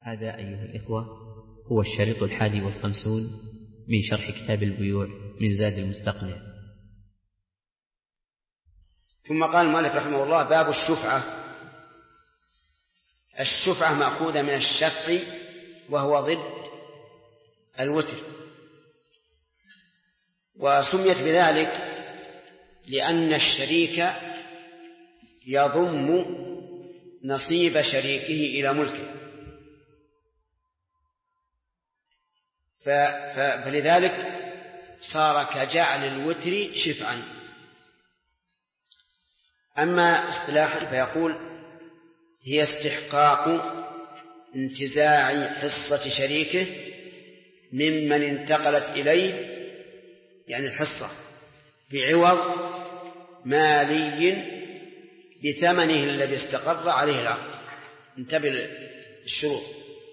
هذا أيها الإخوة هو الشريط 51 من شرح كتاب البيوع من زاد المستقنع. ثم قال المؤلف رحمه الله: باب الشفعة. الشفعة مأخوذة من الشفع وهو ضد الوتر، وسميت بذلك لأن الشريك يضم نصيب شريكه إلى ملكه، فلذلك صار كجعل الوتر شفعا. أما اصطلاحا فيقول: هي استحقاق انتزاع حصة شريكه ممن انتقلت إليه، يعني الحصة بعوض مالي بثمنه الذي استقر عليه العقد. انتبه للشروط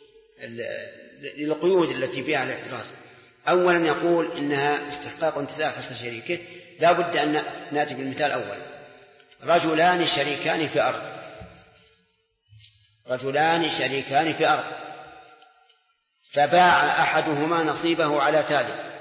للقيود التي فيها الاعتراض. أولا يقول إنها استحقاق انتزاع حصة شريكه، لا بد أن نأتي بالمثال أولا: رجلان شريكان في أرض، رجلان شريكان في أرض، فباع أحدهما نصيبه على ثالث،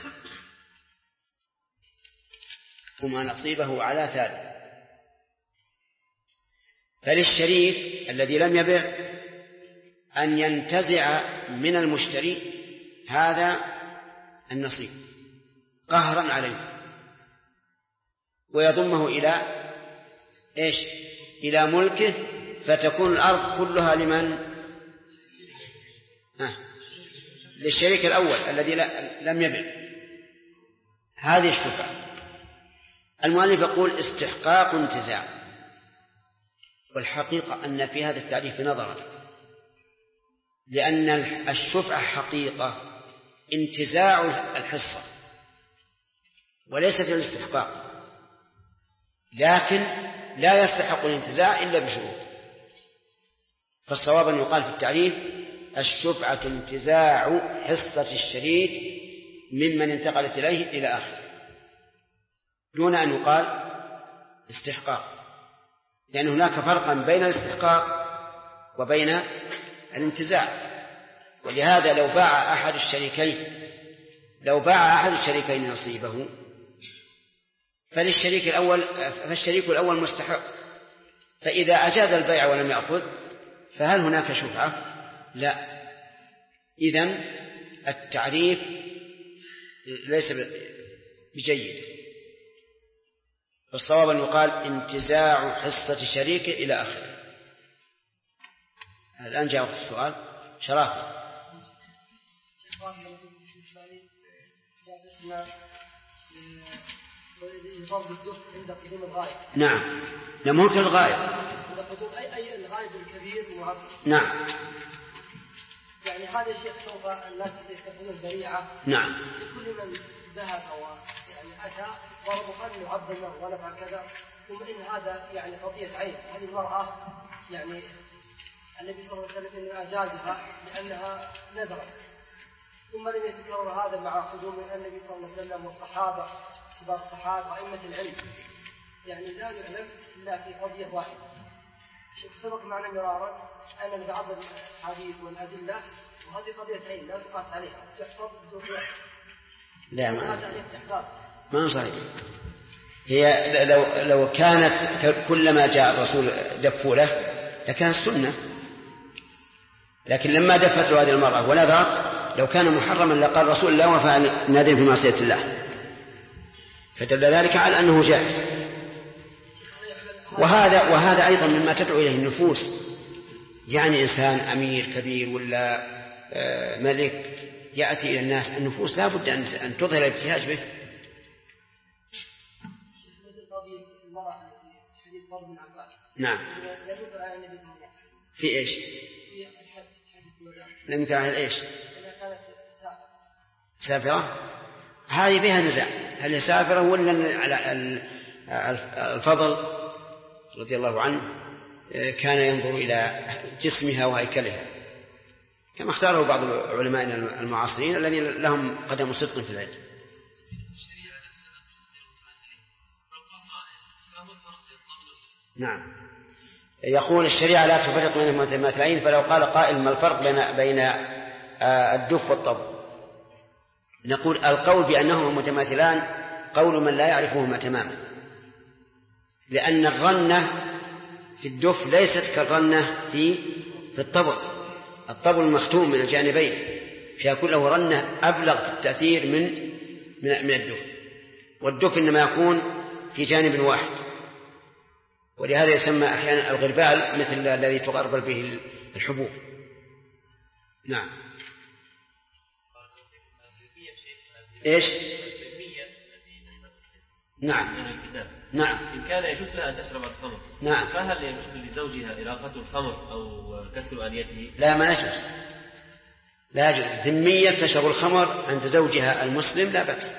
فللشريك الذي لم يبع أن ينتزع من المشتري هذا النصيب قهرا عليه ويضمه إلى ملكه، فتكون الأرض كلها لمن؟ للشريك الأول الذي لم يبع. هذه الشفعة. المؤلف يقول استحقاق انتزاع، والحقيقة أن في هذا التعريف نظرا، لأن الشفعة حقيقة انتزاع الحصة وليست الاستحقاق، لكن لا يستحق الانتزاع إلا بشروط. فالصواب أن يقال في التعريف: الشفعة انتزاع حصة الشريك ممن انتقلت إليه إلى آخره، دون أن يقال استحقاق، لأن هناك فرقا بين الاستحقاق وبين الانتزاع. ولهذا لو باع أحد الشريكين نصيبه فالشريك الأول مستحق، فإذا أجاز البيع ولم يأخذ فهل هناك شفعة؟ لا. إذن التعريف ليس بجيد. والصواب أن يقال انتزاع حصة شريكه إلى آخره. الآن جاء وقت السؤال. شرافة. عند قدوم الغائب. نعم، لملك الغائب. عند قدوم أي الغائب الكبير المعظم. نعم. يعني هذا الشيء سوف الناس يستخدمون ذريعة. نعم. لكل من ذهب يعني أتى ضرب قال يعظم له ونفعل كذا، ثم إن هذا يعني قضية عين. هذه المرأة يعني النبي صلى الله عليه وسلم إنه أجازها لأنها نذرت، ثم لم يتكرر هذا مع قدوم النبي صلى الله عليه وسلم والصحابة كبار الصحابة وأئمة العلم، يعني لا يعلم إلا في قضية واحدة. سبق معنا مرارا أن بعض الحديث والأدلة وهذه قضية عين لا تقاس عليها، تحفظ بدون قياس. لا، ما صحيح. هي لو كانت كلما جاء الرسول دفوا له لكانت سنة، لكن لما دفت له هذه المرأة ونذرت لو كان محرما لقال رسول الله وفعل نادم في معصية الله، فدل ذلك على أنه جائز. وهذا أيضا مما تدعو إليه النفوس، يعني إنسان أمير كبير ولا ملك يأتي إلى الناس، النفوس لا بد أن تظهر الابتهاج به. نعم. في إيش؟ لم يكن على إيش؟ سافرة. هذه بها نزاع، هل هي سافرة ولا على الفضل رضي الله عنه كان ينظر إلى جسمها وهيكلها، كما اختاره بعض العلماء المعاصرين الذين لهم قدم صدق في العلم. نعم. يقول الشريعة لا تفرق بين المتماثلين، فلو قال قائل ما الفرق بين الدف والطبل؟ نقول القول بأنهما متماثلان قول من لا يعرفهما تماما، لأن الرنة في الدف ليست كالرنة في الطبل. الطبل مختوم من الجانبين، فيكون له رنة أبلغ في التأثير من الدف، والدف إنما يكون في جانب واحد، ولهذا يسمى أحيانا الغربال مثل الذي تغربل به الحبوب. نعم. إيش؟ نعم. نعم. إن كان يجوز لها أن تشرب الخمر، نعم، فهل يجوز لزوجها إراقة الخمر أو كسر آنيته؟ لا، ما يجوز، لا يجوز. ذمية تشرب الخمر عند زوجها المسلم لا بأس.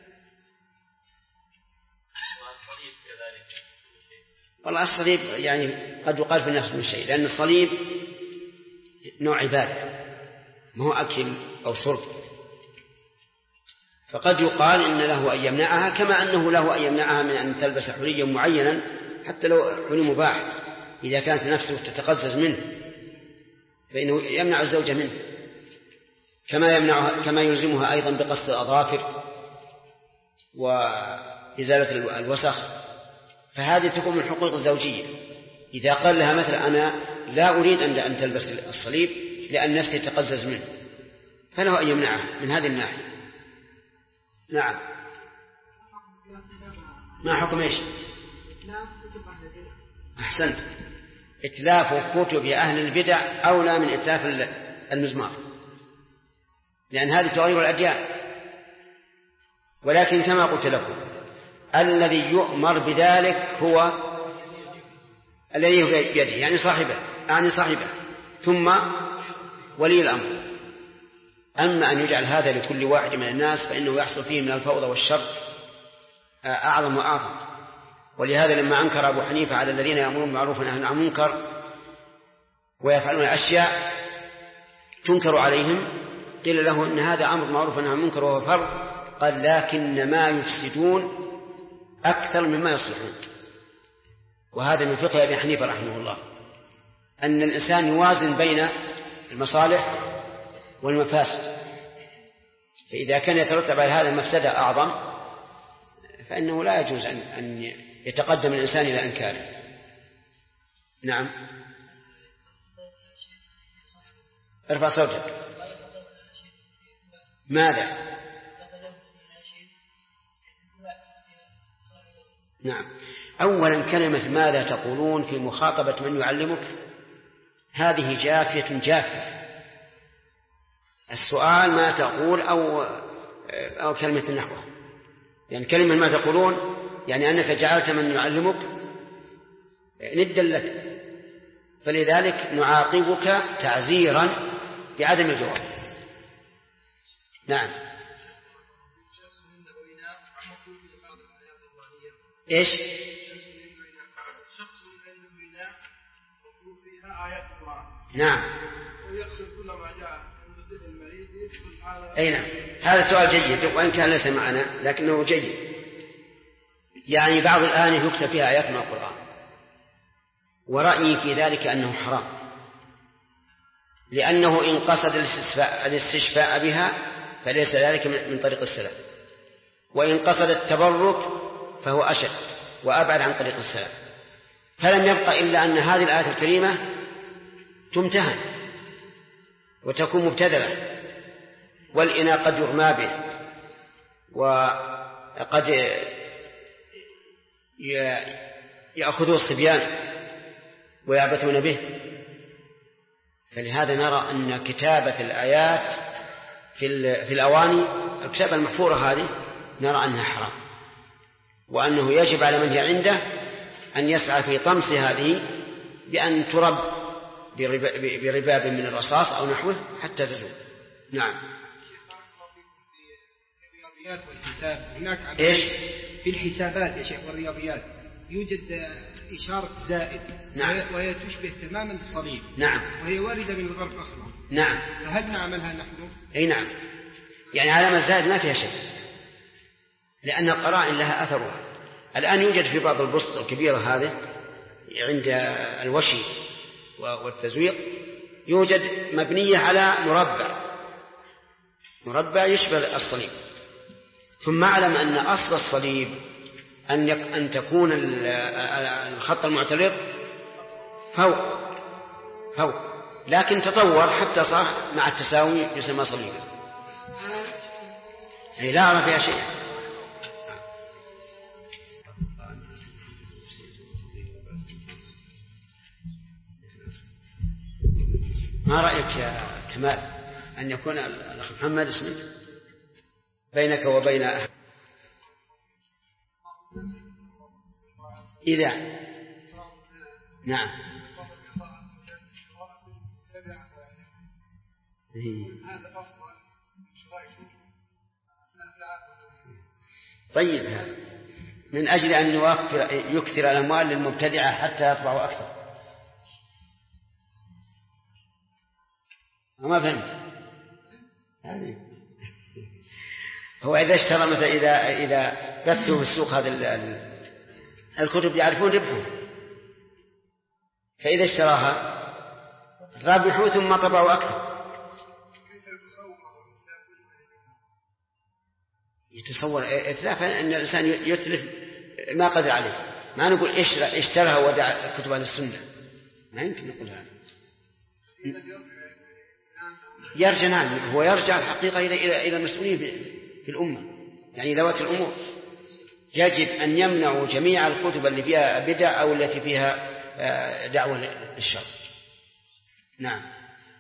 والصليب كذلك. والله الصليب يعني قد يقال في النفس من شيء، لأن الصليب نوع عبادة، ما هو أكل أو شرب، فقد يقال إن له أن يمنعها، كما أنه له أن يمنعها من أن تلبس حليا معينا حتى لو حلي مباح، إذا كانت نفسه تتقزز منه فإنه يمنع الزوجة منه، كما يلزمها أيضا بقص الأظافر وإزالة الوسخ، فهذه تكون من حقوق الزوجية. إذا قال لها مثلا أنا لا أريد أن تلبس الصليب لأن نفسي تقزز منه، فله أن يمنعها من هذه الناحية. نعم. ما حكم إيش؟ أحسنت. إتلاف كتب أهل البدع أولى من إتلاف المزمار، لأن هذه تغير الأديان. ولكن كما قلت لكم الذي يؤمر بذلك هو الذي هو بيده، يعني صاحبه ثم ولي الأمر. أما أن يجعل هذا لكل واحد من الناس فإنه يحصل فيه من الفوضى والشر أعظم وأعظم. ولهذا لما أنكر أبو حنيفة على الذين يأمرون بالمعروف وينهون عن المنكر ويفعلون أشياء تنكر عليهم، قيل له إن هذا أمر بالمعروف ونهي عن المنكر وهو فرض، قال لكن ما يفسدون أكثر مما يصلحون. وهذا من فقه أبي حنيفة رحمه الله، أن الإنسان يوازن بين المصالح والمفاسد، فإذا كان يترتب على هذا المفسدة أعظم فإنه لا يجوز أن يتقدم الإنسان إلى إنكاره. نعم. ارفع صوتك. ماذا؟ نعم. أولا كلمة ماذا تقولون في مخاطبة من يعلمك هذه جافية. السؤال ما تقول أو كلمة نحوه، يعني كلمة ما تقولون يعني أنك جعلت من يعلمك ندا لك، فلذلك نعاقبك تعزيرا بعدم الجواب. نعم. إيش؟ شخص عنده إناء مكتوب فيها آيات القرآن. نعم. ويغسل كل ما جاء عند المريض يغسل هذا. أي نعم. هذا سؤال جيد وإن كان ليس معنا لكنه جيد. يعني بعض الآن يكتب فيها آيات من القرآن، ورأيي في ذلك أنه حرام، لأنه إن قصد الاستشفاء بها فليس ذلك من طريق السلف، وإن قصد التبرك فهو أشد وأبعد عن طريق السلف. فلم يبقى إلا أن هذه الآية الكريمة تمتهن وتكون مبتذلة، والإناء قد يرمى به وقد يأخذه الصبيان ويعبثون به. فلهذا نرى أن كتابة الآيات في الأواني الكتابة المحفورة هذه نرى أنها حرام، وأنه يجب على من هي عنده أن يسعى في طمس هذه بأن ترب برباب من الرصاص أو نحوه حتى تزول. نعم. الرياضيات والحساب هناك إيش؟ في الحسابات يا شيخ والرياضيات يوجد إشارة زائد. نعم. وهي تشبه تماما الصليب. نعم. وهي واردة من الغرب أصلا. نعم. فهل نعملها نحن؟ أي نعم. يعني علامة زائد ما فيها شيء، لأن القرائن لها أثرها. الآن يوجد في بعض البسط الكبيرة هذه عند الوشي والتزويق يوجد مبنية على مربع يشبه الصليب. ثم أعلم أن أصل الصليب أن تكون الخط المعترض فوق، لكن تطور حتى صار مع التساوي يسمى صليبا. أي لا أرى فيها شيء. ما رأيك يا كمال أن يكون الأخ محمد اسمك بينك وبين أحد إذا نعم طيب، هذا من أجل أن يكثر الأموال للمبتدعة حتى يطبعوا أكثر. ما فهمت يعني. هو إذا اشترى مثلا إذا بثوا في السوق هذه الكتب يعرفون ربحه، فإذا اشتراها ربحوا ثم طبعوا أكثر. يتصور إتلافا أن الإنسان يتلف ما قدر عليه. ما نقول اشترها ودع كتب أهل السنة، ما يمكن نقول هذا. يرجع نعم، هو يرجع الحقيقة إلى المسؤولين في الأمة، يعني ذوات الأمور. يجب أن يمنعوا جميع الكتب اللي فيها بدع أو التي فيها دعوة للشر. نعم.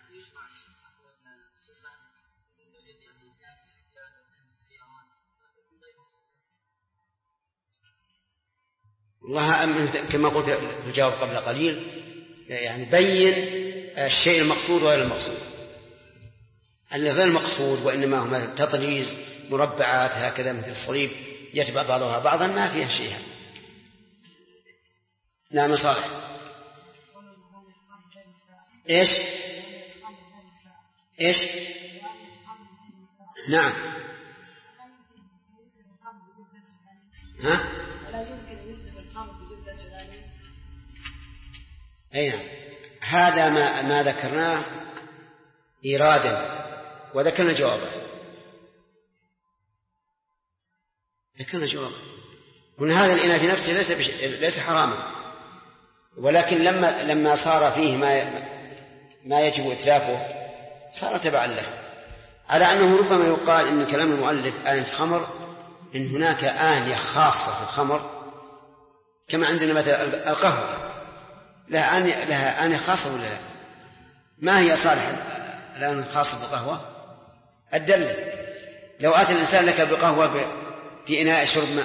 والله كما قلت في الجواب قبل قليل، يعني بين الشيء المقصود وغير المقصود. غير المقصود وإنما هو تطريز مربعات هكذا مثل الصليب يتبع بعضها بعضا، ما فيها شيء. نعم صالح. إيش نعم ها أي نعم. هذا ما ذكرناه إرادا وذكرنا جوابه. قلنا هذا الإناء في نفسه ليس حراما، ولكن لما صار فيه ما يجب إتلافه صار تبعا له. على أنه ربما يقال إن كلام المؤلف آنية خمر، إن هناك آنية خاصة في الخمر كما عندنا مثلا القهوة لها آنية خاصة ولا لا؟ ما هي صالح الآن الخاصة بالقهوة؟ الدلة. لو أتى الإنسان لك بقهوة في إناء شرب ماء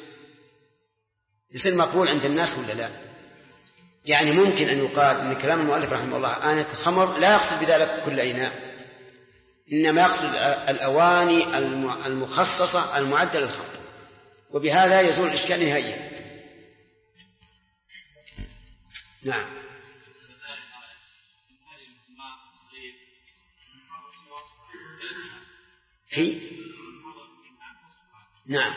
يصير مقبول عند الناس ولا لا؟ يعني ممكن أن يقال إن كلام المؤلف رحمه الله آنية الخمر لا يقصد بذلك كل إناء، إنما يقصد الأواني المخصصة المعدة للخمر، وبهذا يزول الإشكال نهائيا. نعم. نعم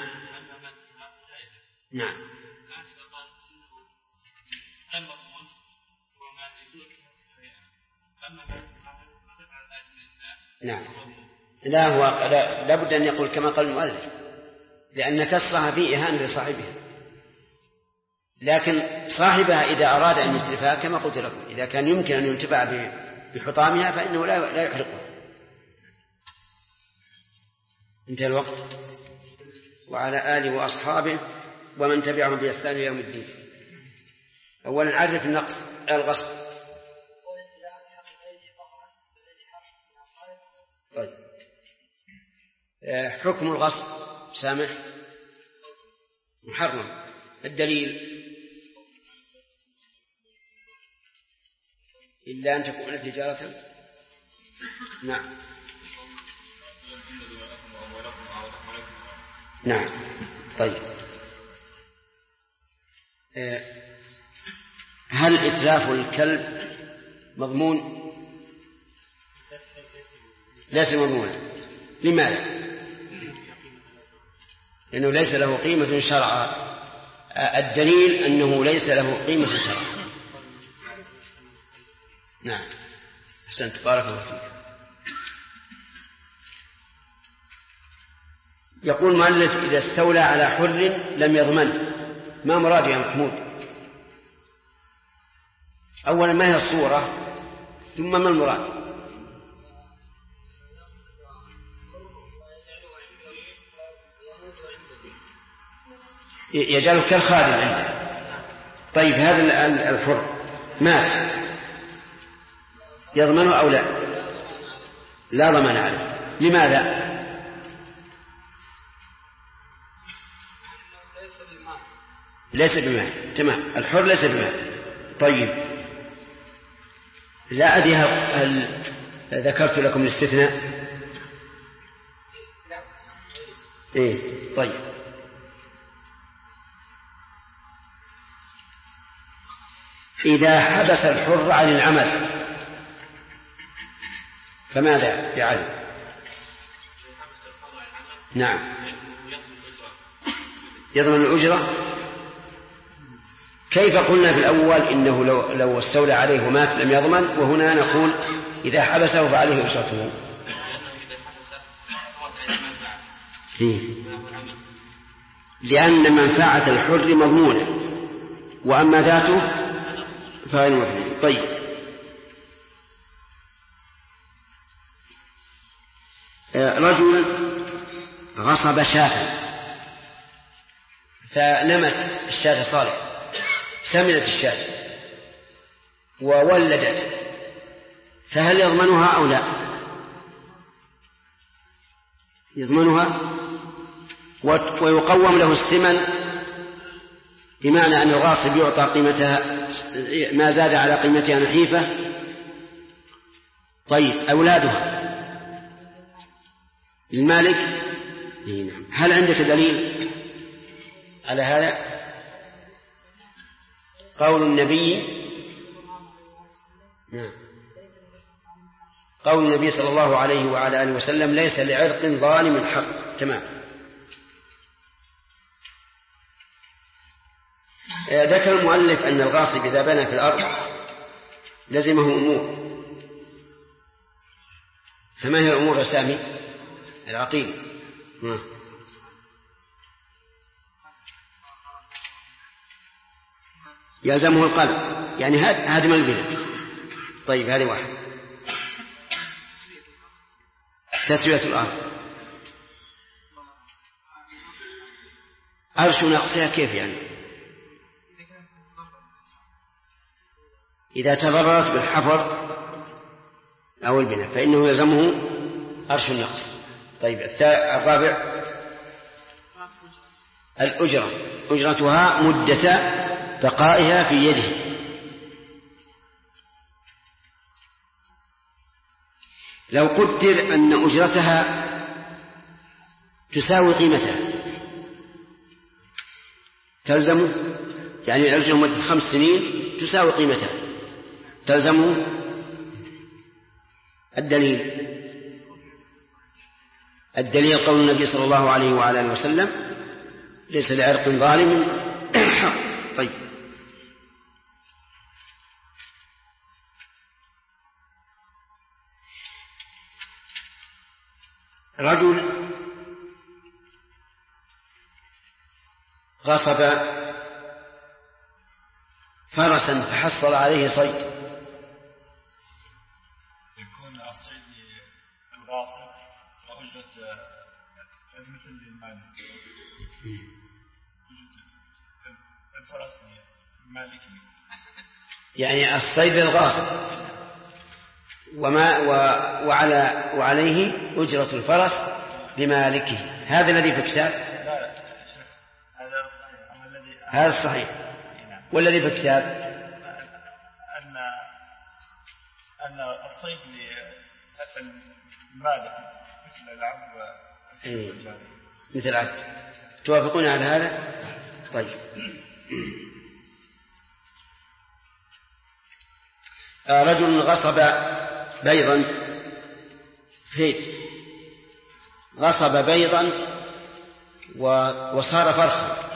لا هو لابد أن يقول كما قال المؤلف، لأن كسرها فيه إهانة لصاحبها. لكن صاحبها إذا أراد أن يتلفها كما قلت لكم، إذا كان يمكن أن ينتفع بحطامها فإنه لا يحرقها. انتهى الوقت. وعلى آله وأصحابه ومن تبعهم بإحسان يوم الدين. أولا عرف الغصب. طيب حكم الغصب سامح محرم. الدليل إلا أن تكون تجارة. نعم طيب. هل إتلاف الكلب مضمون؟ ليس مضمونا. لماذا؟ لأنه ليس له قيمة شرعا. الدليل أنه ليس له قيمة شرعا. نعم أحسنت بارك الله فيك. يقول المؤلف إذا استولى على حر لم يضمن، ما مراد يا محمود؟ أولا ما هي الصورة، ثم ما المراد؟ يجعله كالخادم عنده. طيب هذا الحر مات يضمنه أو لا؟ لا ضمان عليه. لماذا؟ ليس بمال. تمام، الحر ليس بمال. طيب لا أدري هل ذكرت لكم الاستثناء؟ إيه طيب. إذا حبس الحر عن العمل فماذا يفعل؟ نعم يضمن الأجرة. كيف قلنا في الأول إنه لو استولى عليه ومات لم يضمن، وهنا نقول إذا حبسه فعليه أجرته؟ لأن منفعة الحر مضمونة، وأما ذاته فغير مضمونة. طيب رجل غصب شاة فنمت الشاة صالح، سمنت الشاة وولدت، فهل يضمنها أو لا؟ يضمنها ويقوم له الثمن، بمعنى أن الغاصب يعطى قيمتها ما زاد على قيمتها نحيفة. طيب أولادها للمالك. هل عندك دليل على هذا؟ قول النبي قول النبي صلى الله عليه وعلى آله وسلم ليس لعرق ظالم حق. تمام. ذكر المؤلف أن الغاصب إذا بنى في الأرض لزمه أمور، فما هي الأمور يا سامي؟ العقيدة. يلزمه القلب، يعني هدم البناء. طيب هذه واحد. تسوية الأرض، أرش نقصها كيف يعني؟ إذا تضررت بالحفر أو البناء فإنه يلزمه أرش النقص. طيب الرابع الأجرة، أجرتها مدة بقائها في يده. لو قدر أن أجرتها تساوي قيمتها تلزمه، يعني الأجرة مدة 5 سنين تساوي قيمتها تلزمه. الدليل قول النبي صلى الله عليه وعلى آله وسلم ليس لعرق ظالم حق. طيب رجل غصب فرسا فحصل عليه صيد. يكون الصيد الغاصب وأجرة مثل المال، الفرس مالكي، يعني الصيد الغاصب وعليه أجرة الفرس لمالكه. هذا الذي في الكتاب؟ هذا الصحيح. والذي في الكتاب أن الصيد للمالك مثل العبد والجاري مثل العبد. توافقون على هذا؟ طيب رجل غصب بيضا غصب بيضا وصار فرخا.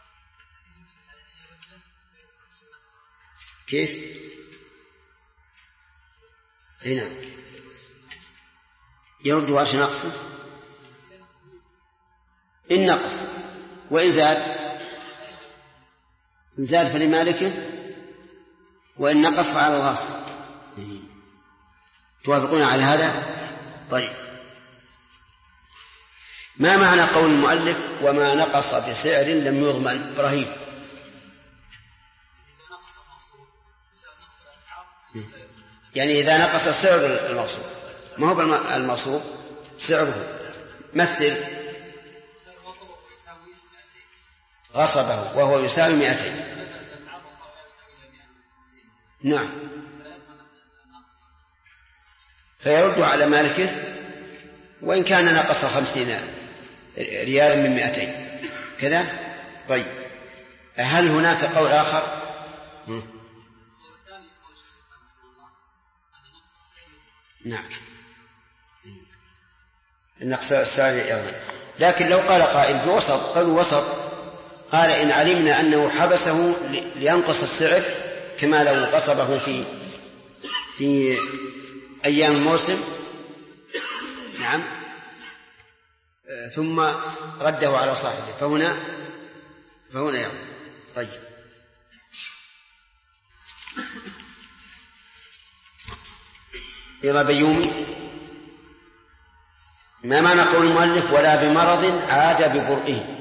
كيف؟ هنا يرد وش نقصه إن نقص، وإن زاد فلمالكه، وإن نقص فعلى الغاصب. توافقون على هذا؟ طيب، ما معنى قول المؤلف وما نقص بسعر لم يضمن؟ إبراهيم. يعني إذا نقص سعر المغصوب، ما هو المغصوب سعره، مثل غصبه وهو يساوي 200. نعم، فيرد على مالكه وإن كان نقص 50 ريالا من 200 كذا. طيب، هل هناك قول آخر؟ نعم، النقص الثاني أيضا. لكن لو قال قائل بوسط، قالوا وسط، قال إن علمنا أنه حبسه لينقص السعر كما لو غصبه في أيام الموسم، نعم، ثم رده على صاحبه، فهنا يوم. طيب، يا بيومي، ما معنى قول المؤلف ولا بمرض عاد ببرئه؟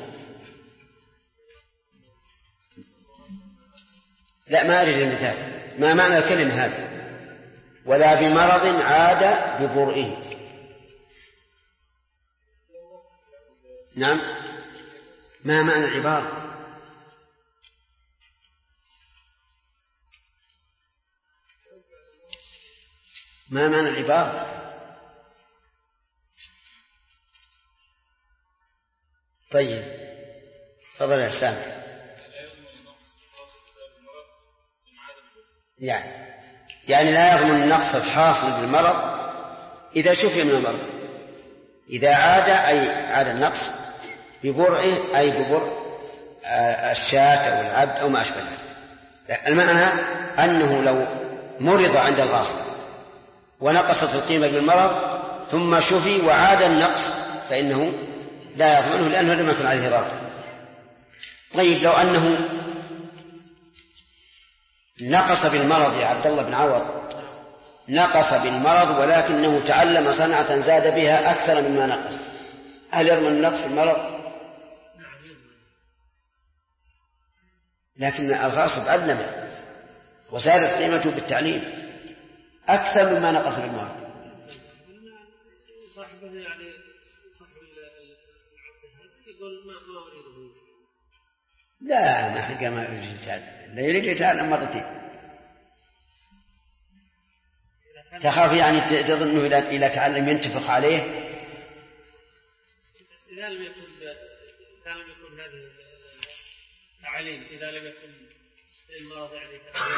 لا، ما أريد المثال. ما معنى الكلمة هذه ولا بمرض عاد ببرئه؟ نعم، ما معنى العبارة؟ ما معنى العبارة؟ طيب، تفضل يا حسام. يعني لا يضمن النقص الحاصل بالمرض إذا شفي من المرض. إذا عاد أي عاد النقص ببرعه، أي ببرع الشاة أو العبد أو ما أشبه. المعنى أنه لو مرض عند الغاصب ونقصت القيمة بالمرض ثم شفي وعاد النقص فإنه لا يضمنه لأنه لم يكن عليه ضرر. طيب، لو أنه نقص بالمرض يا عبد الله بن عوض، نقص بالمرض ولكنه تعلم صنعة زاد بها أكثر مما نقص، هل يضمن النقص بالمرض؟ لكن الغاصب علمه وزادت قيمته بالتعليم أكثر مما نقص بالمرض. صاحبه يعني صاحب يقول ما أريده. لا، ما حقا ما يريد يتعلم، لا يريد يتعلم مرتين. تخاف يعني تظنه إلى تعلم ينتفق عليه. إذا لم يكن هذه التعليم، إذا لم يكن المرض يعني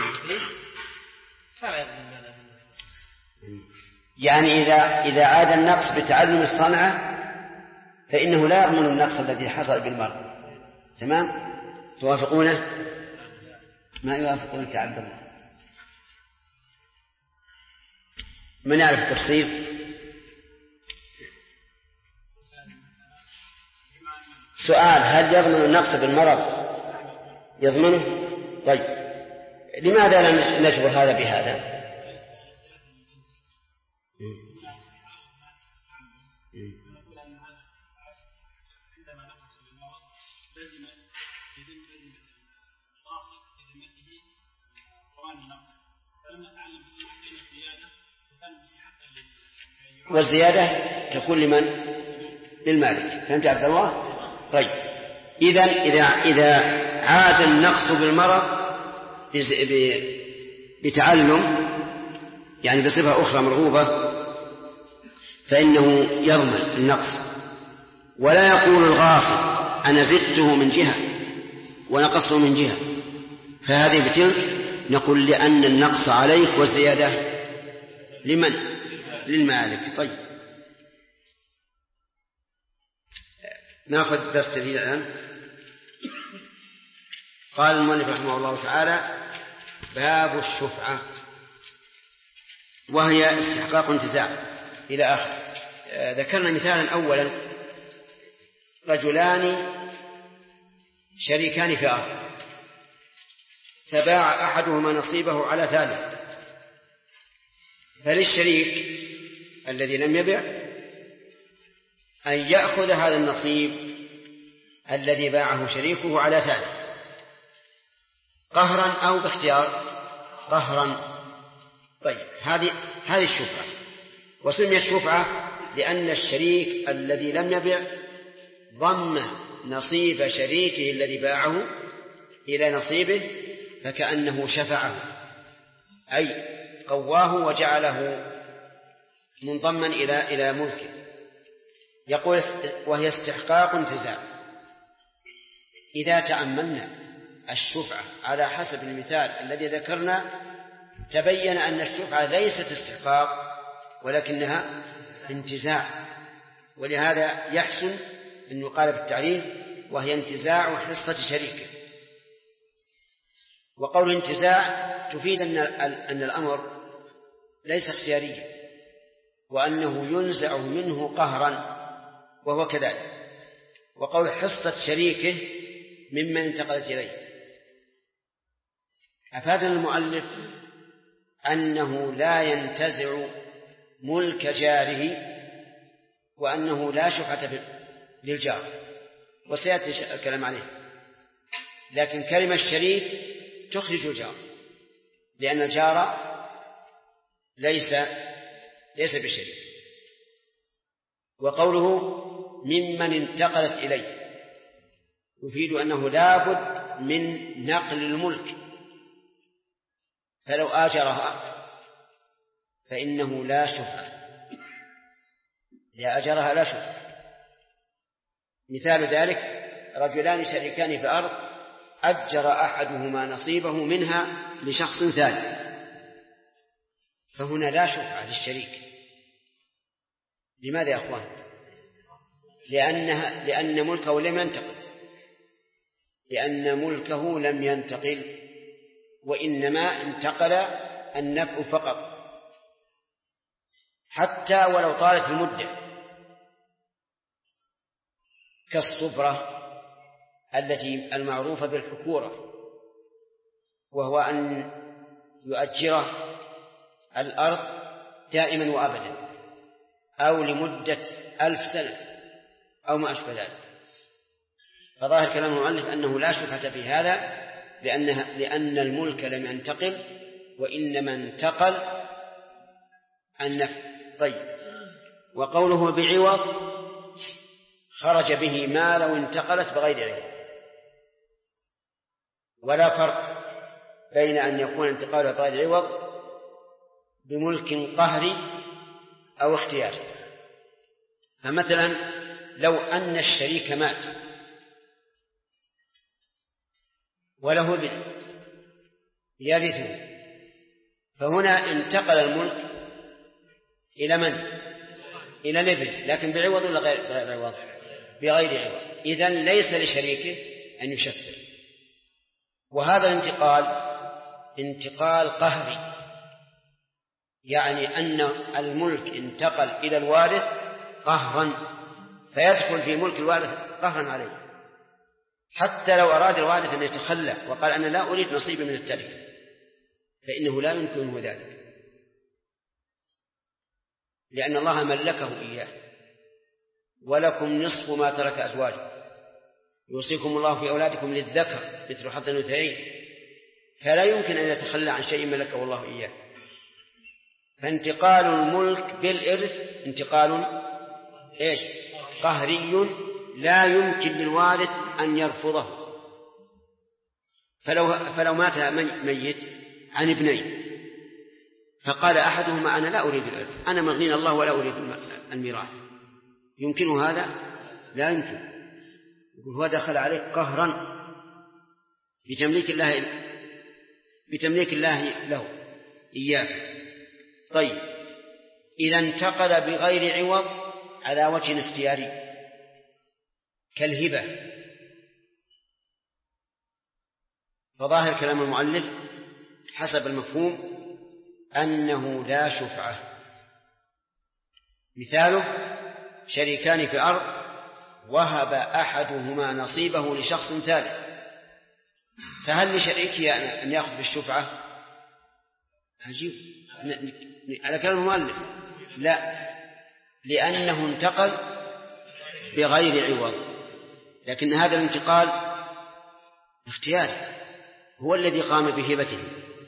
فلا يضمن هذا النقص. يعني إذا عاد النقص بتعلم الصنعة فإنه لا يضمن النقص الذي حصل بالمرض. تمام؟ توافقونه؟ ما يوافقونك يا عبد الله؟ من يعرف التفصيل؟ سؤال: هل يضمن النقص بالمرض؟ يضمنه؟ طيب، لماذا لا نجبر هذا بهذا؟ والزيادة تكون لمن؟ للمالك. فهمت عبد الله؟ طيب، إذا عاد النقص بالمرض بتعلم يعني بصفة أخرى مرغوبة فإنه يضمن النقص، ولا يقول الغاصب أنا زدته من جهة ونقصته من جهة، فهذه بتلك نقول لأن النقص عليك والزيادة لمن؟ للمالك. طيب، نأخذ درس جديد الآن. قال المؤلف رحمه الله تعالى: باب الشفعة. وهي استحقاق انتزاع إلى آخر. ذكرنا مثالا أولا: رجلان شريكان في أرض، فباع أحدهما نصيبه على ثالث، فللشريك الذي لم يبع أن يأخذ هذا النصيب الذي باعه شريكه على ثالث قهرا أو باختيار. قهرا. طيب، هذه الشفعة، وسميت الشفعة لأن الشريك الذي لم يبع ضم نصيب شريكه الذي باعه إلى نصيبه، فكأنه شفعه، أي قواه وجعله منضما إلى ملكه. يقول: وهي استحقاق انتزاع. إذا تأملنا الشفعة على حسب المثال الذي ذكرنا تبين أن الشفعة ليست استحقاق ولكنها انتزاع، ولهذا يحسن أن يقال في التعريف: وهي انتزاع حصة شريكه. وقول انتزاع تفيد أن الأمر ليس اختياريا، وأنه ينزع منه قهرا، وهو كذلك. وقول حصة شريكه ممن انتقلت إليه، أفادنا المؤلف أنه لا ينتزع ملك جاره، وأنه لا شفعة للجار، وسيأتي الكلام عليه. لكن كلمة الشريك تخرج الجار، لأن الجار ليس بشريك. وقوله ممن انتقلت إليه يفيد أنه لا بد من نقل الملك، فلو آجرها فإنه لا شفعة، إذا آجرها لا شفعة. مثال ذلك: رجلان شريكان في أرض، أجر أحدهما نصيبه منها لشخص ثالث، فهنا لا شفعة للشريك. لماذا يا أخوان؟ لأن ملكه لم ينتقل، وإنما انتقل النفع فقط، حتى ولو طالت المدة، كالصبرة التي المعروفة بالحكورة، وهو أن يؤجره الأرض دائما وأبدا، أو لمدة 1000 سنة أو ما أشبه ذلك. فظاهر كلام المؤلف أنه لا شفعة في هذا، لأن الملك لم ينتقل، وإنما انتقل النفع. طيب، وقوله بعوض خرج به ما لو انتقلت بغير عوض، ولا فرق بين أن يكون انتقاله بغير عوض بملك قهري أو اختياري. فمثلا لو أن الشريك مات وله ابن يرثه، فهنا انتقل الملك إلى من؟ إلى الابن، لكن بعوض ولا غير عوض؟ بغير عوض. إذن ليس لشريكه أن يشفع. وهذا الانتقال انتقال قهري، يعني أن الملك انتقل إلى الوارث قهرا، فيدخل في ملك الوارث قهرا عليه، حتى لو أراد الوارث أن يتخلى وقال أنا لا أريد نصيبي من التركة، فإنه لا يمكنه ذلك، لأن الله ملكه إياه. ولكم نصف ما ترك أزواجكم يوصيكم الله في أولادكم للذكر مثل حظ الأنثيين، فلا يمكن أن يتخلى عن شيء ملكه الله إياه. فانتقال الملك بالإرث انتقال قهري، لا يمكن للوارث أن يرفضه. فلو مات ميت عن ابنين فقال أحدهما أنا لا أريد الإرث، أنا مغنين الله ولا أريد الميراث، يمكن هذا؟ لا يمكن. يقول هو دخل عليك قهرا بتمليك الله له إياك. طيب، إذا انتقل بغير عوض على وجه اختياري كالهبة، فظاهر كلام المؤلف حسب المفهوم أنه لا شفعة. مثاله شريكان في أرض وهب أحدهما نصيبه لشخص ثالث، فهل لشريكه أن يأخذ بالشفعة؟ عجيب، على كلام المؤلف لا، لأنه انتقل بغير عوض، لكن هذا الانتقال اختياري، هو الذي قام بهبته.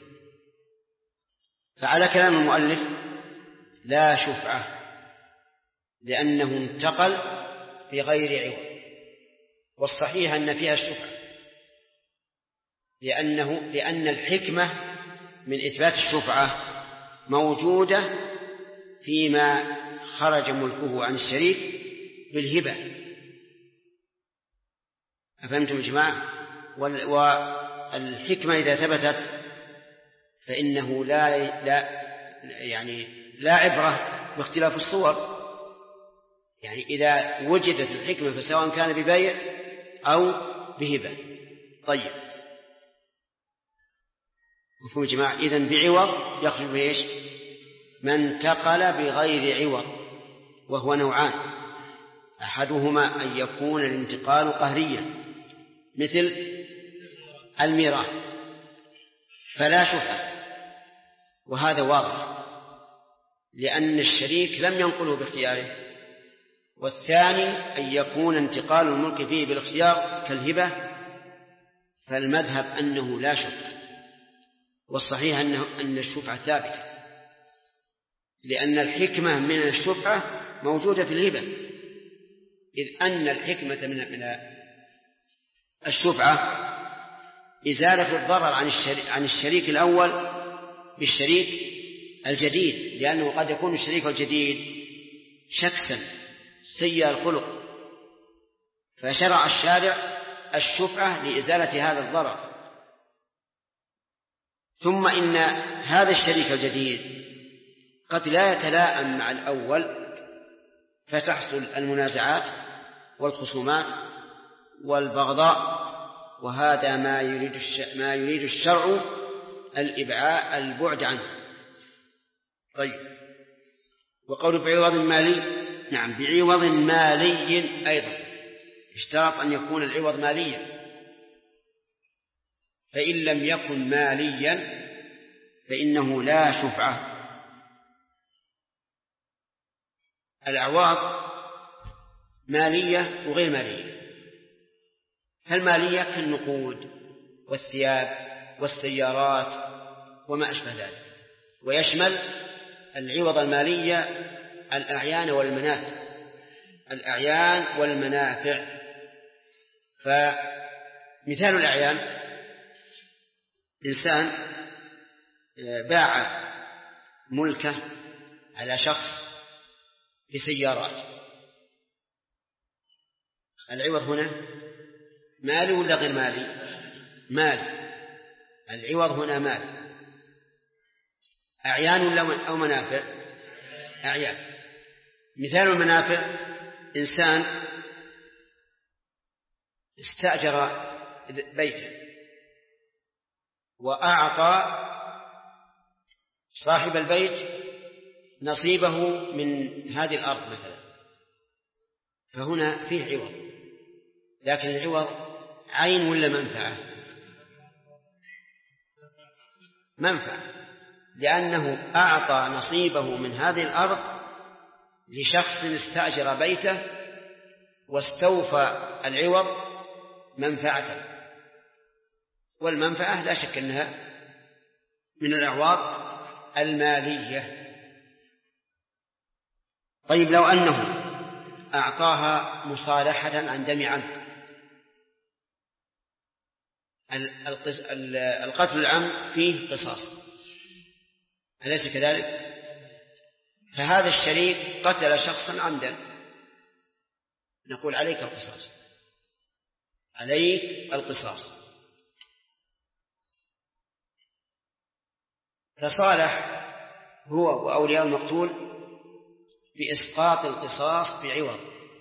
فعلى كلام المؤلف لا شفعة لأنه انتقل بغير عوض، والصحيح أن فيها الشفعة، لأن الحكمة من إثبات الشفعة موجودة فيما خرج ملكه عن الشريك بالهبة. أفهمتم يا جماعة؟ والحكمة إذا ثبتت فإنه لا عبرة باختلاف الصور. يعني إذا وجدت الحكمة فسواء كان ببيع أو بهبة. طيب، مفهوم يا جماعة؟ إذن بعوض يخرج بإيش؟ من انتقل بغير عوض، وهو نوعان: أحدهما أن يكون الانتقال قهريا مثل الميراث فلا شفعة، وهذا واضح لأن الشريك لم ينقله باختياره. والثاني أن يكون انتقال الملك فيه بالاختيار كالهبة، فالمذهب أنه لا شفعة، والصحيح أن الشفعة ثابتة، لأن الحكمة من الشفعة موجودة في الهبة، إذ أن الحكمة من الشفعة إزالة الضرر عن الشريك الأول بالشريك الجديد، لأنه قد يكون الشريك الجديد شخصا سيء الخلق، فشرع الشارع الشفعة لإزالة هذا الضرر. ثم إن هذا الشريك الجديد قد لا يتلائم مع الأول، فتحصل المنازعات والخصومات والبغضاء، وهذا ما يريد الشرع البعد عنه. طيب، وقول بعوض مالي، نعم بعوض مالي أيضا اشترط أن يكون العوض ماليا، فإن لم يكن ماليا فإنه لا شفعة. الأعواض مالية وغير مالية. فالمالية كالنقود والثياب والسيارات وما أشبه ذلك، ويشمل العوض المالية الأعيان والمنافع. فمثال الأعيان: إنسان باع ملكه على شخص بسيارات، العوض هنا مالي ولا غير مالي؟ مالي. العوض هنا مالي. أعيان أو منافع؟ أعيان. مثال المنافع: إنسان استأجر بيتا وأعطى صاحب البيت نصيبه من هذه الأرض مثلا، فهنا فيه عوض، لكن العوض عين ولا منفعة؟ منفعة، لأنه أعطى نصيبه من هذه الأرض لشخص استأجر بيته واستوفى العوض منفعة، والمنفعة لا شك أنها من الأعواض المالية. طيب، لو أنه أعطاها مصالحة عن دم عمد، القتل العمد فيه قصاص، أليس كذلك؟ فهذا الشريك قتل شخصا عمدا، نقول عليك القصاص، عليك القصاص. تصالح هو وأولياء المقتول بإسقاط القصاص بعوض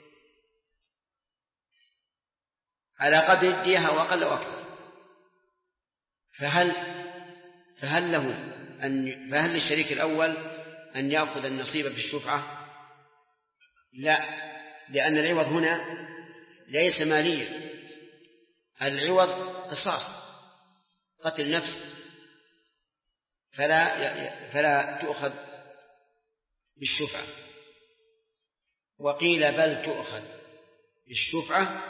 على قدر الدية وأقل وأكثر، فهل له فهل للشريك الأول أن يأخذ النصيب في الشفعة؟ لا، لأن العوض هنا ليس ماليا، العوض قصاص، قتل نفس، فلا تؤخذ بالشفعة. وقيل بل تؤخذ بالشفعة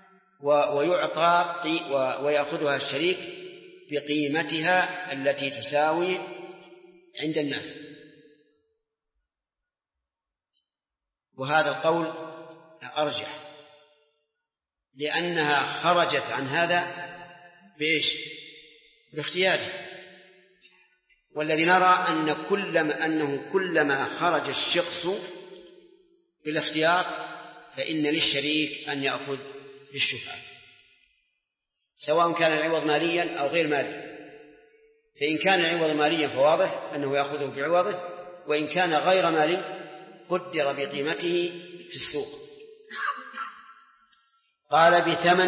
ويأخذها الشريك بقيمتها التي تساوي عند الناس. وهذا القول أرجح، لأنها خرجت عن هذا بإيش؟ باختياره. والذي نرى أنه كلما خرج الشخص بالاختيار فإن للشريك أن يأخذ بالشفعة، سواء كان العوض ماليا أو غير مالي. فإن كان العوض ماليا فواضح أنه يأخذه بعوضه، وإن كان غير مالي قدر بقيمته في السوق. قال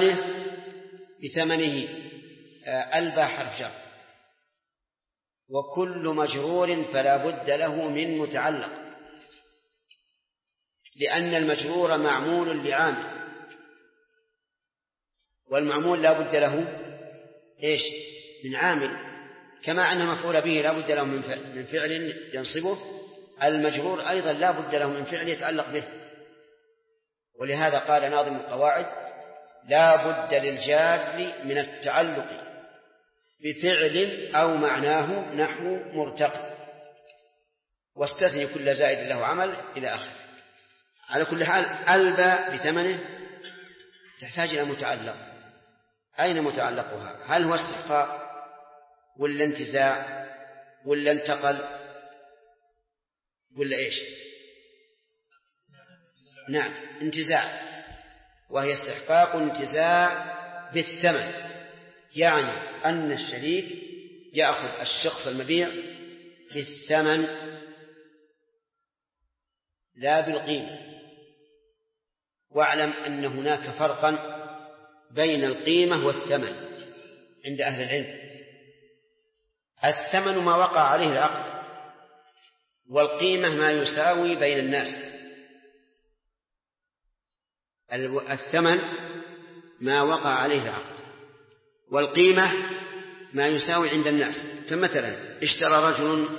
بثمنه ألبى حرف جر، وكل مجرور فلا بد له من متعلق، لأن المجرور معمول لعامل، والمعمول لا بد له إيش؟ من عامل، كما أن مفعول به لا بد له من فعل ينصبه، المجرور أيضا لا بد له من فعل يتعلق به. ولهذا قال ناظم القواعد: لا بد للجار من التعلق بفعل أو معناه نحو مرتقي، واستثني كل زائد له عمل إلى آخره. على كل حال ألبى بثمنه تحتاج إلى متعلق. أين متعلقها؟ هل هو استحقاق ولا انتزاع ولا انتقل ولا إيش؟ نعم، انتزاع، وهي استحقاق انتزاع بالثمن، يعني أن الشريك يأخذ الشخص المبيع بالثمن لا بالقيمة. واعلم أن هناك فرقا بين القيمة والثمن عند أهل العلم. الثمن ما وقع عليه العقد، والقيمة ما يساوي بين الناس. الثمن ما وقع عليه العقد، والقيمة ما يساوي عند الناس. فمثلا اشترى رجل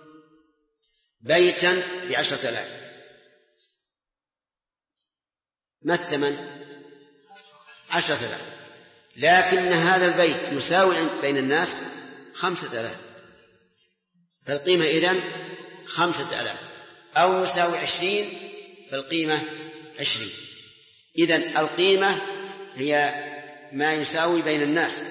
بيتا ب10,000، ما الثمن؟ 10,000، لكن هذا البيت يساوي بين الناس 5,000، فالقيمة إذن 5,000، أو يساوي 20 فالقيمة 20. إذن القيمة هي ما يساوي بين الناس،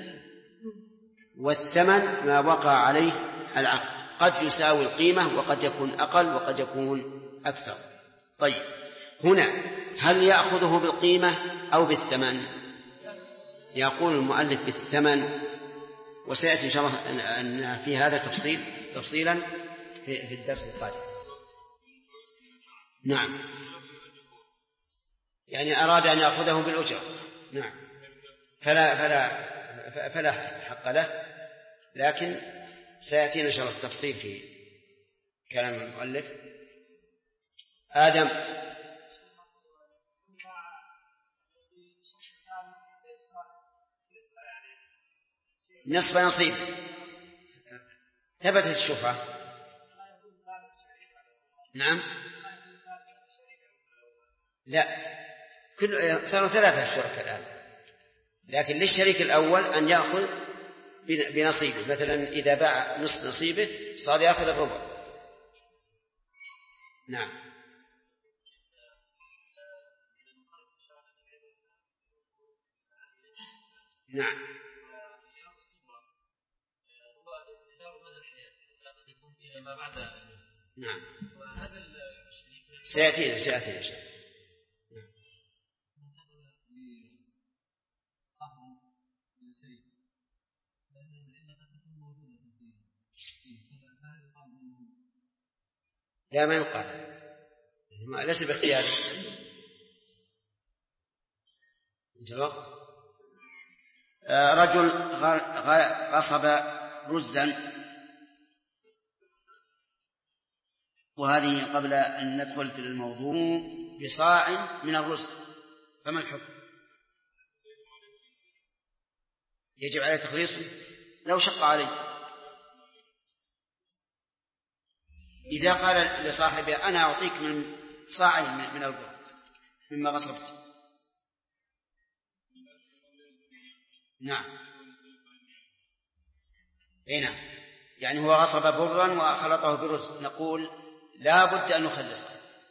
والثمن ما وقع عليه العقد، قد يساوي القيمة وقد يكون أقل وقد يكون أكثر. طيب، هنا هل يأخذه بالقيمة أو بالثمن؟ يقول المؤلف بالثمن، وسيأتي إن شاء الله أن في هذا تفصيلا في الدرس القادم. نعم، يعني أراد أن يأخذه بالأجرة، نعم، فلا حق له، لكن سيأتينا إن شاء الله التفصيل في كلام المؤلف. آدم، نصف نصيب، ثبتت الشفعة. نعم، لا، صاروا 3 شركاء الآن، لكن للشريك الأول أن يأخذ بنصيبه. مثلا إذا باع نصف نصيبه صار يأخذ الربع. نعم، نعم، نعم، سيأتينا إن شاء الله. لا، ما يقال، ليس باختياري. رجل غصب رزا وهذه قبل أن ندخل في الموضوع بصاع من الرز، فما الحكم؟ يجب عليه تخليصه لو شق عليه. إذا قال لصاحبه أنا أعطيك من صاع من البر مما غصبت. نعم، أي نعم، يعني هو غصب برا وخلطه برز، نقول لا بد أن نخلصه.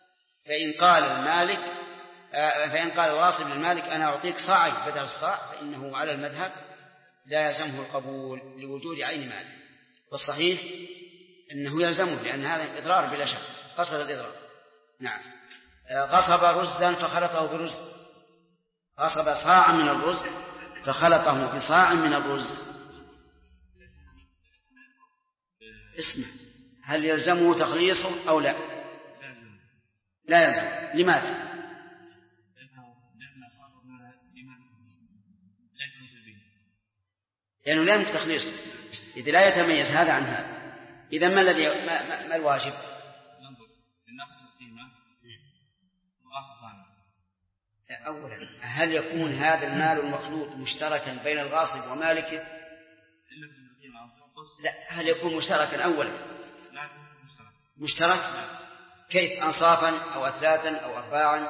فإن قال الغاصب للمالك أنا أعطيك صاعي بدل الصاع، فإنه على المذهب لا يلزمه القبول لوجود عين ماله، والصحيح أنه يلزمه، لأن هذا إضرار بلا شك، قصد الإضرار. نعم. غصب رزا فخلطه برز، غصب صاعا من الرز فخلطه بصاع من الرز. اسمع، هل يلزمه تخليصه أو لا؟ لا يلزم. لماذا؟ لأنه لا يمكن تخليصه إذا لا يتميز هذا عن هذا. إذا ما الواجب؟ ننظر لنقص القيمة وغاصب عنه. أولا، هل يكون هذا المال المخلوط مشتركا بين الغاصب ومالكه؟ لا، هل يكون مشتركا أولا؟ لا، مشترك. كيف؟ أنصافا أو أثلاثا أو أرباعا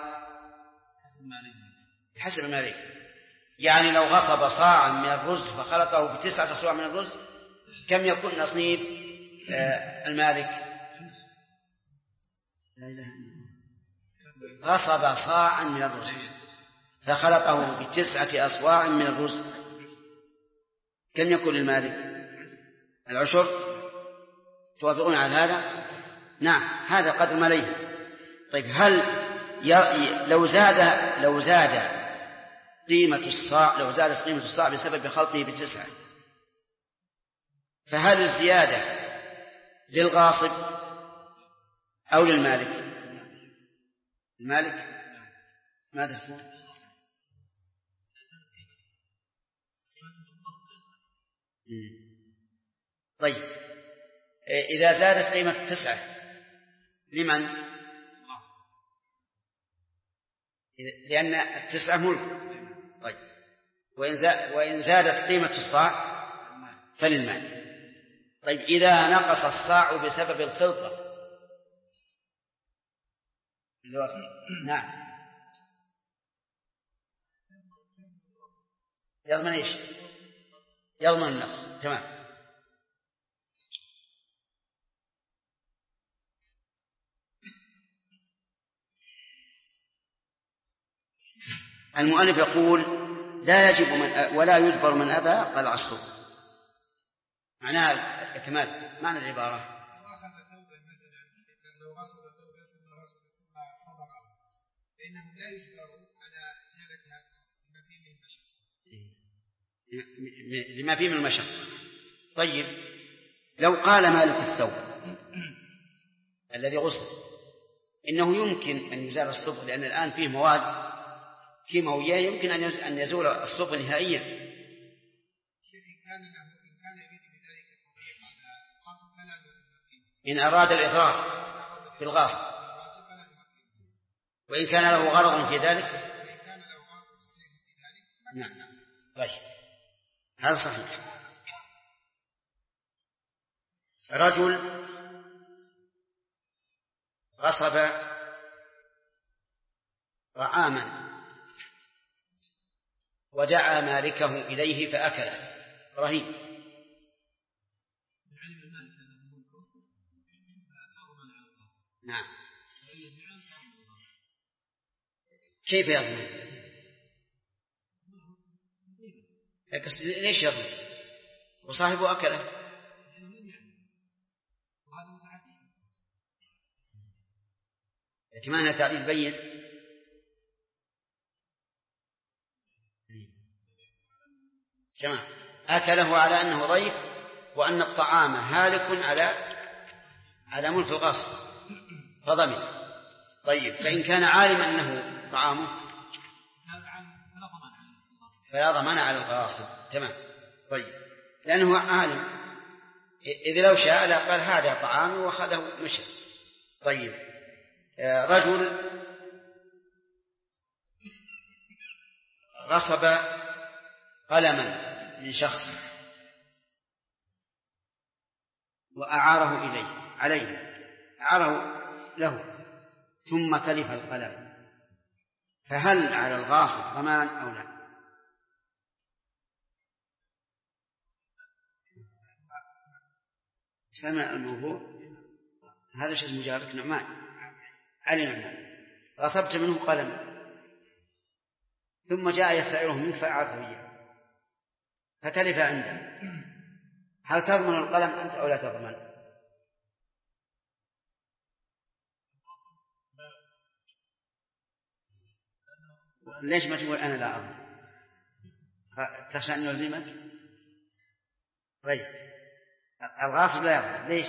حسب مالك. يعني لو غصب صاعا من الرز فخلطه ب9 أصواع من الرز، كم يكون نصيب المالك؟ لا إله إلا الله. غصب صاعا من الرز فخلطه ب9 أصواع من الرز، كم يكون للمالك؟ العشر. توافقون على هذا؟ نعم، هذا قدر ماليه. طيب، هل لو زاد قيمة الصاع، لو زادت قيمة الصاع بسبب خلطه ب9، فهل الزيادة للغاصب أو للمالك؟ المالك. ماذا تقول؟ طيب، إذا زادت قيمة 9 لمن؟ لأن 9 ملك. طيب، وإن زادت قيمة الصاع فللمال. طيب، إذا نقص الصاع بسبب الخلطة؟ نعم، يضمن إيش؟ يضمن النقص. تمام. المؤلف يقول لا يجب ولا يجبر من أبى قال عصره. معناها كمال معنى العبارة. أخذ ثوبا مثلا، لو غصب ثوبا ثم غصب ثم صدقه، فإنه لا يجبر على إزالة هذا لما فيه من المشقة. لما فيه من المشقة. طيب، لو قال مالك الثوب الذي غصب إنه يمكن أن يزال الصبغ، لأن الآن فيه مواد كيماوية يمكن أن يزول الصبغ نهائيا. شيخ، إن كان يريد بذلك التضييق على الغاصب فلا يمكن. إن أراد الإضرار في الغاصب، وإن كان له غرض في ذلك. نعم. طيب، هذا صحيح. رجل غصب طعاما ودعا مالكه إليه فأكله رهين. نعم. كيف يضمن؟ ليش يضمن وصاحبه أكله؟ كمان تعليل بين. تمام. أكله على أنه ضيف وأن الطعام هالك على ملك الغاصب فضمن. طيب، فإن كان عالما أنه طعامه فلا ضمان على الغاصب. تمام. طيب، لأنه عالم، إذ لو شاء قال هذا طعامي وأخذه مشى. طيب، رجل غصب قلما من شخص وأعاره أعاره له ثم تلف القلم، فهل على الغاصب ضمان أو لا؟ فهم الموضوع. هذا شيء مجارك نعمان علي نعمان غصبت منه قلم ثم جاء يستعيره منك فأعرته إياه فتلف عنده، هل تضمن القلم أنت أو لا تضمن؟ ليش ما تقول أنا لا أضمن؟ تخشى أن يلزمك؟ طيب، الغاصب لا يضمن. ليش؟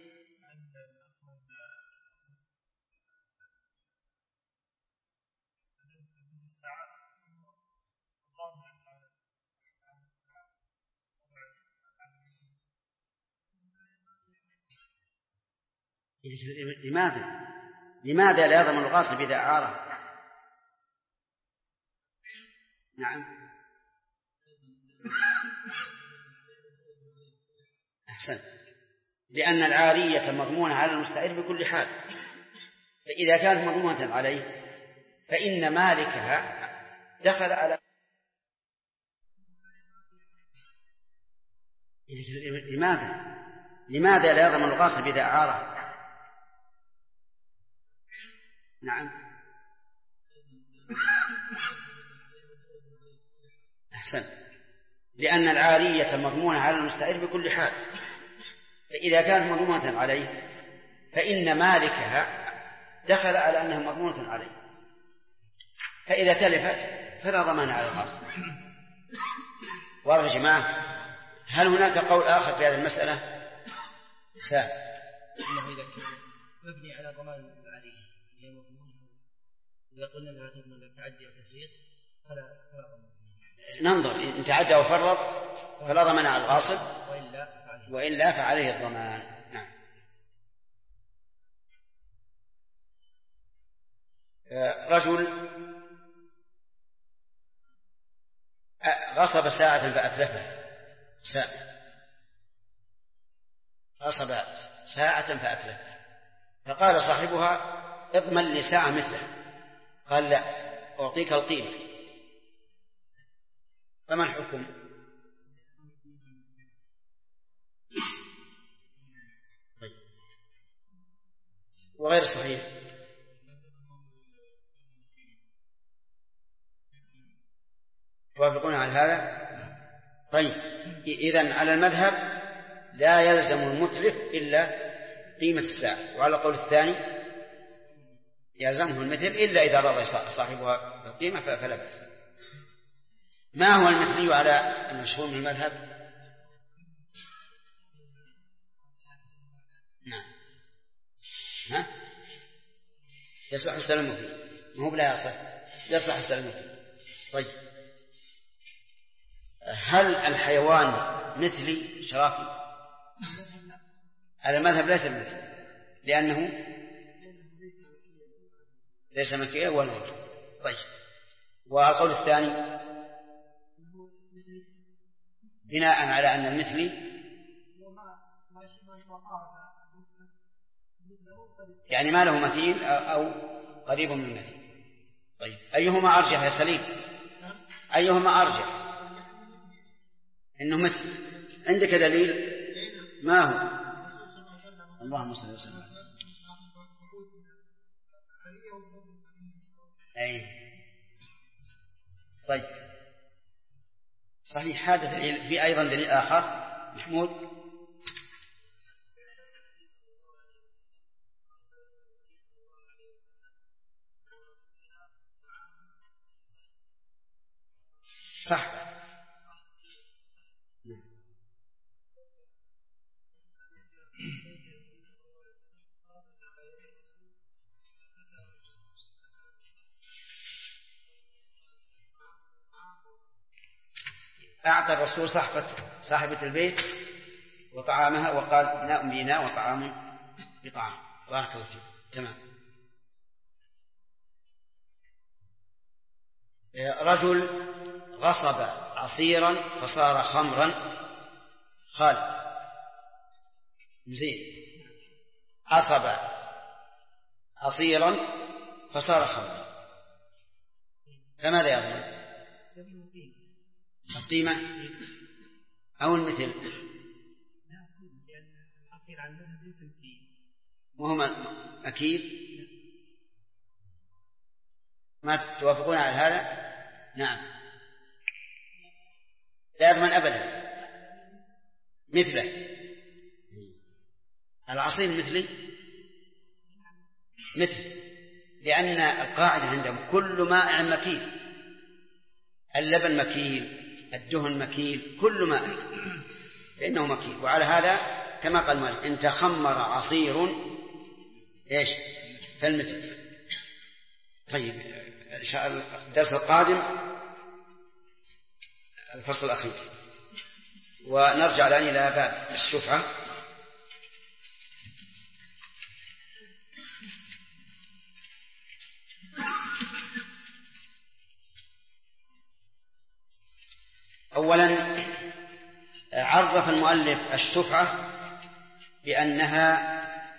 لماذا لا يضمن الغاصب إذا أعاره؟ نعم، أحسن، لأن العارية مضمونة على المستعير بكل حال، فإذا كانت مضمونة عليه فإن مالكها دخل على لماذا لا يضمن الغاصب إذا أعاره؟ نعم، أحسن، لأن العارية مضمونة على المستعير بكل حال، فإذا كانت مضمونة عليه فإن مالكها دخل على أنها مضمونة عليه، فإذا تلفت فلا ضمان على الغاصب. واضح يا جماعة؟ هل هناك قول آخر في هذه المسألة؟ سهل. إنه إذا كان مبني على ضمان العارية هي مضمونة، إذا قلنا أنها تضمن التعدي والتفريط فلا ضمان. ننظر إن تعدى وفرط فلا ضمان على الغاصب، وإلا فعليه الضمان. نعم. رجل غصب ساعة فأتلفها، غصب ساعة فأتلفها، فقال صاحبها اضمن لي ساعة مثلها، قال لا أعطيك القيمة، فما الحكم؟ وغير صحيح. توافقون على هذا؟ طيب، إذن على المذهب لا يلزم المتلف إلا قيمة الساعة، وعلى القول الثاني يلزمه المثل إلا إذا رضي صاحبها القيمة فلا بأس. ما هو المثلي على المشهور من المذهب؟ نعم، ها؟ يصح السلام فيه، ما هو بلا يصح السلام فيه. طيب، هل الحيوان مثلي شرافي؟ على المذهب ليس مثلي، لأنه ليس مكيا ولا مكيا. طيب، والقول الثاني بناء على أن المثلي يعني ما له مثيل أو قريب من المثيل. طيب، أيهما أرجح يا سليم؟ أيهما أرجح؟ إنه مثل. عندك دليل؟ ما هو؟ اللهم صل وسلم. أي طيب، صحيح، هذا دليل. في أيضا دليل آخر محمود؟ صح. أعطى الرسول صاحبة البيت وطعامها وقال إناء بإناء وطعام بطعام. بارك الله فيك. تمام. رجل غصب عصيرا فصار خمرا. خالد زين. عصب عصيرا فصار خمرا، فماذا يظن؟ القيمة أو المثل؟ وهم أكيد ما توافقون على هذا؟ نعم، لا يضمن أبدا مثله. العصير مثلي مثل، لأن القاعدة عندهم كل مائع مكيل، اللبن مكيل، الدهن مكيل، كل مائع فإنه مكيل. وعلى هذا كما قال مالك إن تخمر عصير إيش فالمثل. طيب إن شاء الله الدرس القادم الفصل الأخير، ونرجع الآن إلى باب الشفعة. أولا عرف المؤلف الشفعة بأنها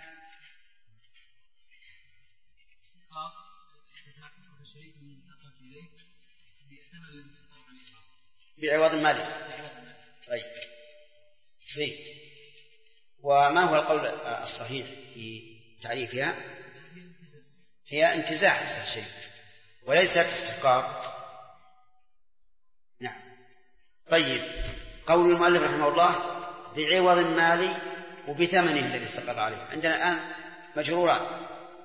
بعوض مالي. طيب صحيح. وما هو القول الصحيح في تعريفها؟ هي انتزاع الشيء وليست استحقاق. نعم. طيب قول المؤلف رحمه الله بعوض مالي وبثمنه الذي استقر عليه، عندنا الآن مجروران،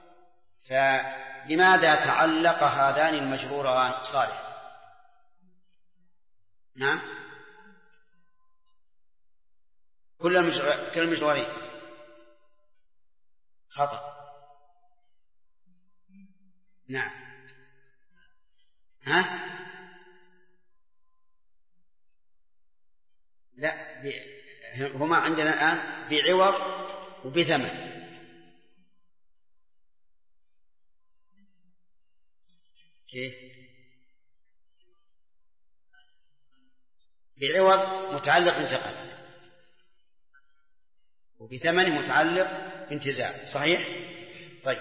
فلماذا تعلق هذان المجروران صالح؟ نعم كل المجرورين خطأ. نعم ها لا هما عندنا الآن بعوض وبثمن. كيف؟ بعوض متعلق انتقال وبثمن متعلق انتزاع. صحيح. طيب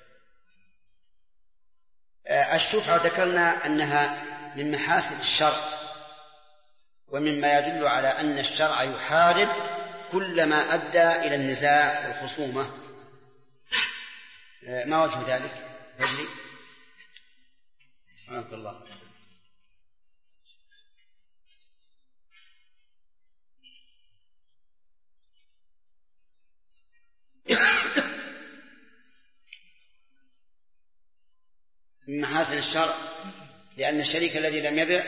الشفعة ذكرنا أنها من محاسن الشرع ومما يدل على أن الشرع يحارب كل ما أدى إلى النزاع والخصومة. ما وجه ذلك؟ هجري سبحانك الله. من محاسن الشرع لأن الشريك الذي لم يبع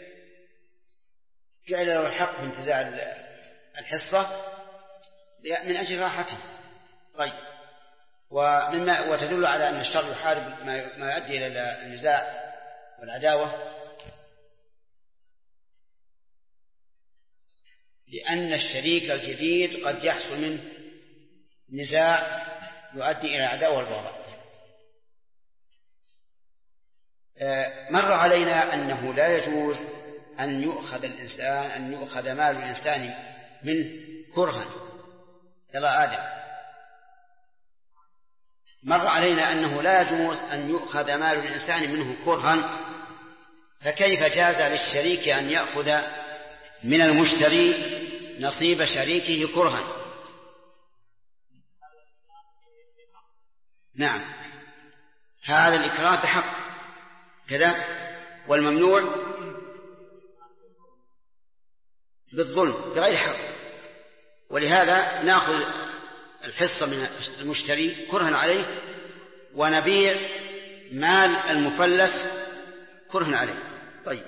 جعل له الحق في انتزاع الحصة من أجل راحته. طيب وتدل على أن الشرع يحارب ما يؤدي إلى النزاع والعداوة، لأن الشريك الجديد قد يحصل منه نزاع يؤدي إلى العداوة والبغضاء. مر علينا أنه لا يجوز أن يؤخذ مال الإنسان منه كرها. يلا آدم. مر علينا أنه لا يجوز أن يؤخذ مال الإنسان منه كرها، فكيف جاز للشريك أن يأخذ من المشتري نصيب شريكه كرها؟ نعم هذا الإكراه بحق كذا، والممنوع بالظلم بغير حق. ولهذا نأخذ الحصة من المشتري كرها عليه ونبيع مال المفلس كرها عليه. طيب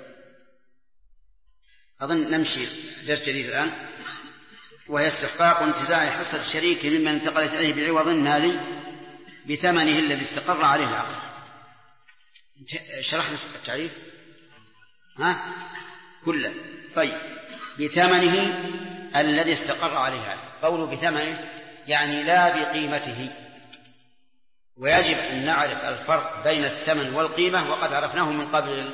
أظن نمشي درس جديد الآن، وهي استحقاق انتزاع حصة الشريك ممن انتقلت إليه بعوض مالي بثمنه الذي استقر عليه العقد. شرحنا التعريف ها كله. طيب بثمنه الذي استقر عليه. قوله بثمنه يعني لا بقيمته، ويجب أن نعرف الفرق بين الثمن والقيمة، وقد عرفناه من قبل.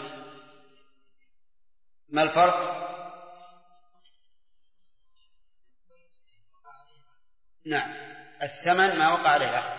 ما الفرق؟ نعم، الثمن ما وقع عليه العقد،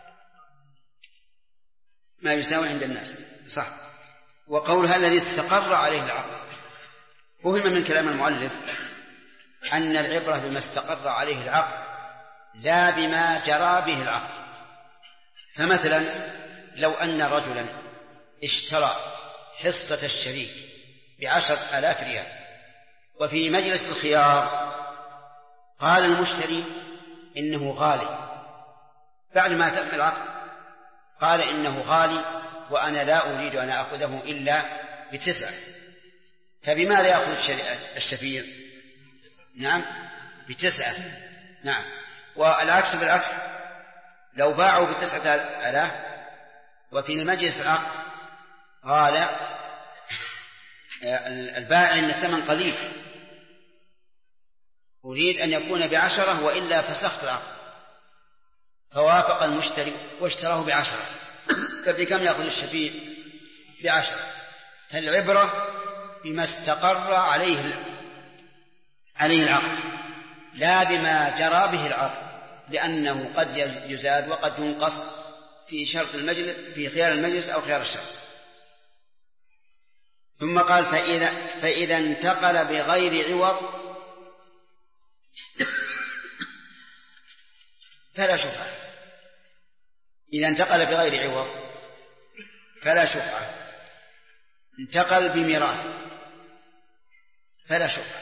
ما يساوي عند الناس، صح. وقولها الذي استقر عليه العقد، فهم من كلام المؤلف أن العبرة بما استقر عليه العقد لا بما جرى به العقد. فمثلا لو أن رجلا اشترى حصة الشريك ب10,000 ريال، وفي مجلس الخيار قال المشتري إنه غالي، بعد ما تم العقد قال إنه غالي وأنا لا أريد أن أخذه إلا ب9، فبماذا يأخذ الشفيع؟ نعم، ب9. نعم. والعكس بالعكس، لو باعوا ب9,000 وفي المجلس العقد قال البائع إن الثمن قليل، أريد أن يكون ب10 وإلا فسخت العقد، فوافق المشتري واشتراه ب10، فبكم يأخذ الشفيع؟ ب10. فالعبرة بما استقر عليه العقد لا بما جرى به العقد، لأنه قد يزاد وقد ينقص في شرط المجلس، في خيار المجلس أو خيار الشرط. ثم قال فإذا انتقل بغير عوض فلا شفعة. إذا انتقل بغير عوض فلا شفعة. انتقل بميراث فلا شفعة.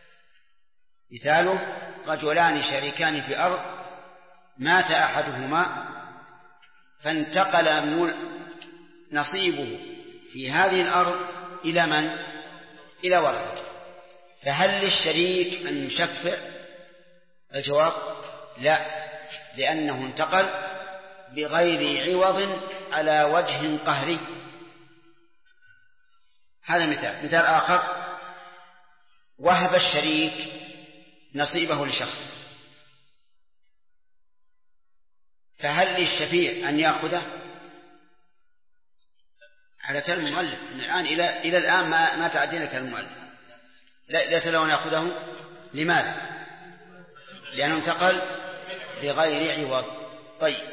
مثاله رجلان شريكان في أرض، مات أحدهما فانتقل نصيبه في هذه الأرض إلى من؟ إلى ورثته، فهل للشريك أن يشفع؟ الجواب لا، لأنه انتقل بغير عوض على وجه قهري. هذا مثال آخر، وهب الشريك نصيبه لشخص، فهل للشفيع أن يأخذه؟ على كلام المؤلف الآن إلى الآن ما تعدينا كلام المؤلف، ليس له أن يأخذه. لماذا؟ لأنه انتقل بغير عوض. طيب،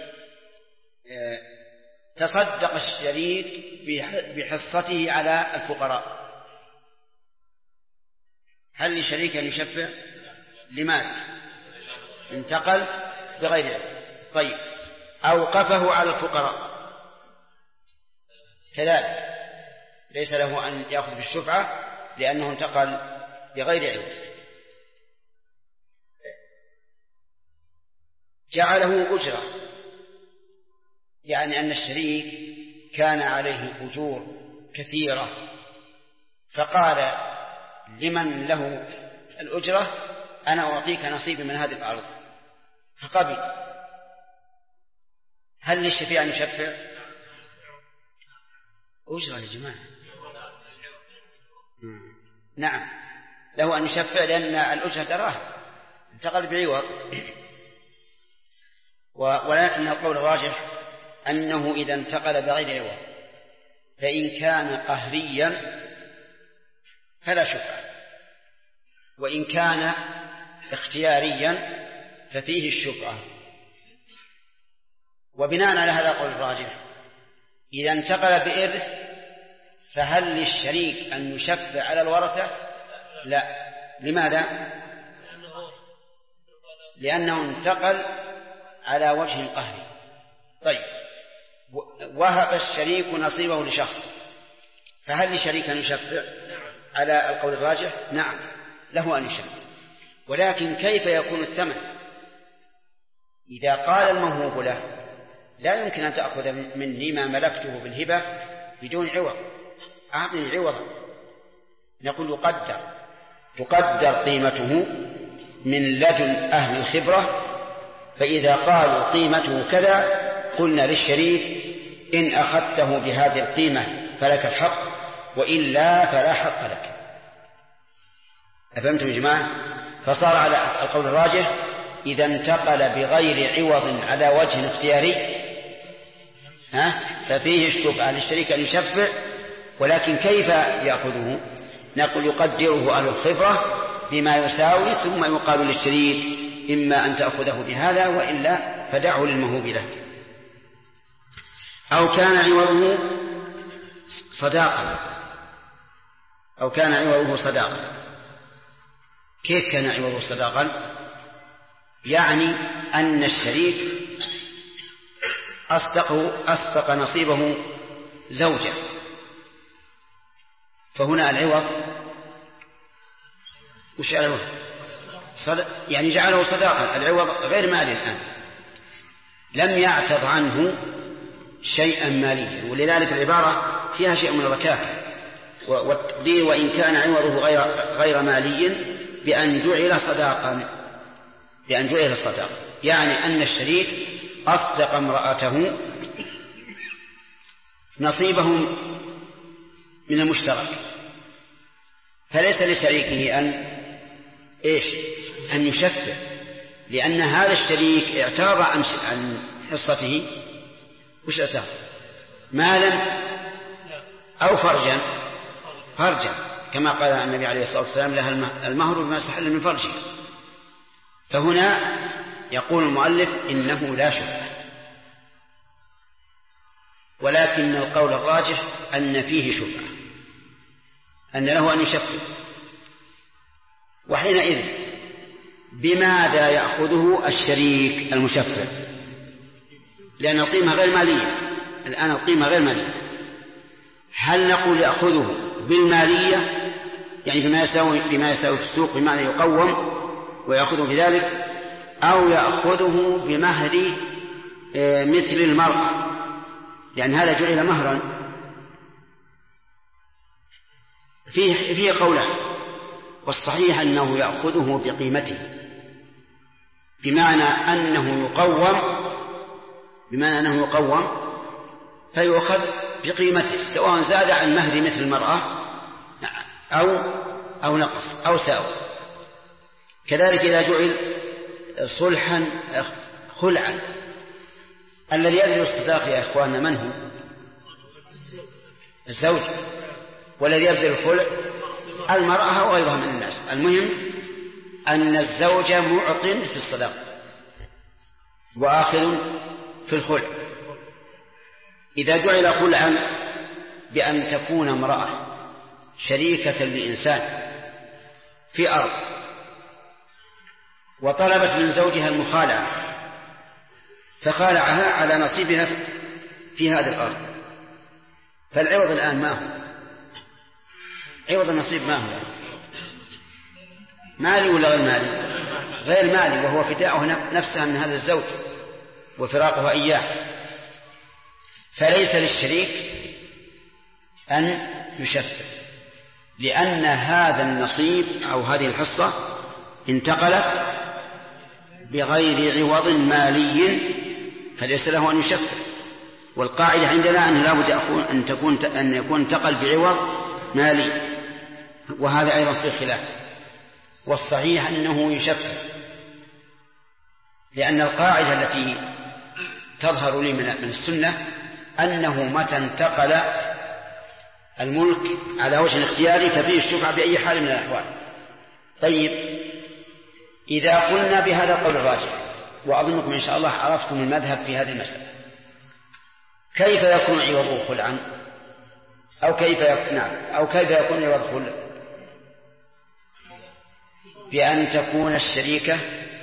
تصدق الشريك بحصته على الفقراء، هل لشريك أن يشفع؟ لماذا؟ انتقل بغير عوض. طيب، أوقفه على الفقراء كذلك ليس له أن يأخذ بالشفعة لأنه انتقل بغير عوض. جعله أجرة، يعني أن الشريك كان عليه أجور كثيرة، فقال لمن له الأجرة أنا أعطيك نصيبي من هذه الأرض، فقبل. هل للشفيع أن يشفع؟ أجرة يا جماعة. نعم، له أن يشفع لأن الأجرة دراهم، انتقل بعوض. ولكن القول الراجح أنه إذا انتقل بغير عوض فإن كان قهريا فلا شفعة، وإن كان اختياريا ففيه الشفعة. وبناء على هذا القول الراجح إذا انتقل بإرث فهل للشريك أن يشفع على الورثة؟ لا. لماذا؟ لأنه انتقل على وجه قهري. طيب، وهب الشريك نصيبه لشخص، فهل لشريك أن يشفع؟ على القول الراجح نعم، له أن يشفع. ولكن كيف يكون الثمن؟ إذا قال الموهوب له لا يمكن أن تأخذ مني ما ملكته بالهبة بدون عوض، أعطني عوضا. نقول تقدر قيمته من لدن أهل الخبرة، فإذا قالوا قيمته كذا قلنا للشريك إن أخذته بهذه القيمة فلك الحق، وإلا فلا حق لك. أفهمتم يا جماعة؟ فصار على القول الراجح إذا انتقل بغير عوض على وجه اختياري ففيه الشفعة للشريك أن يشفع، ولكن كيف يأخذه؟ نقول يقدره أهل الخبرة بما يساوي، ثم يقال للشريك إما أن تأخذه بهذا وإلا فدعه للمهوب له. أو كان عوضه صداقا. كيف كان عوضه صداقا؟ يعني أن الشريك أصدق نصيبه زوجة، فهنا العوض وش العوض؟ يعني جعله صداقا، العوض غير مالي الآن، لم يعتض عنه شيئا ماليا، ولذلك العبارة فيها شيء من الركاكة والتقدير، وإن كان عوضه غير مالي بأن جعل صداقا، يعني أن الشريك أصدق امرأته نصيبه من المشترك، فليس لشريكه أن يشفع، لأن هذا الشريك اعترض عن حصته. وش اعترض؟ مالا أو فرجا كما قال النبي عليه الصلاة والسلام لها المهر بما استحل من فرجه. فهنا يقول المؤلف إنه لا شفعة، ولكن القول الراجح أن فيه شفعة، أن له أن يشفع. وحينئذ بماذا يأخذه الشريك المشفع؟ لأن القيمة غير مالية الآن، القيمة غير مالية. هل نقول يأخذه بالمالية يعني بما يساوي في السوق بمعنى يقوم ويأخذه بذلك، أو يأخذه بمهر مثل المرأة، لأن هذا جعل مهرا؟ فيه قولان، والصحيح أنه يأخذه بقيمته، بمعنى أنه يقوم فيؤخذ بقيمته، سواء زاد عن مهر مثل المرأة أو نقص أو ساوى. كذلك إذا جعل صلحا خلعا، الذي يبذل الصداق يا إخواننا من هو؟ الزوج، والذي يبذل الخلع المرأة وغيرها من الناس. المهم أن الزوج معط في الصداق وآخذ في الخلع. إذا جعل خلعا بأن تكون امرأة شريكة لإنسان في أرض وطلبت من زوجها المخالعة فخالعها على نصيبها في هذه الأرض، فالعوض الآن ما هو؟ عوض النصيب ما هو؟ مالي ولا غير مالي؟ غير مالي، وهو فداؤه نفسها من هذا الزوج وفراقها إياه. فليس للشريك أن يشفع، لأن هذا النصيب أو هذه الحصة انتقلت بغير عوض مالي، فليس له أن يشفع. والقاعدة عندنا أن لا بد أن يكون انتقل بعوض مالي، وهذا أيضا في خلاف، والصحيح أنه يشفع، لأن القاعدة التي تظهر لي من السنة أنه متى انتقل الملك على وجه الاختياري ففيه الشفعة بأي حال من الأحوال. طيب، إذا قلنا بهذا القول الراجح، وأظنكم إن شاء الله عرفتم المذهب في هذه المسألة، كيف يكون عوضه خلعا؟ أو كيف يكون عوض خلع؟ بأن تكون الشريكة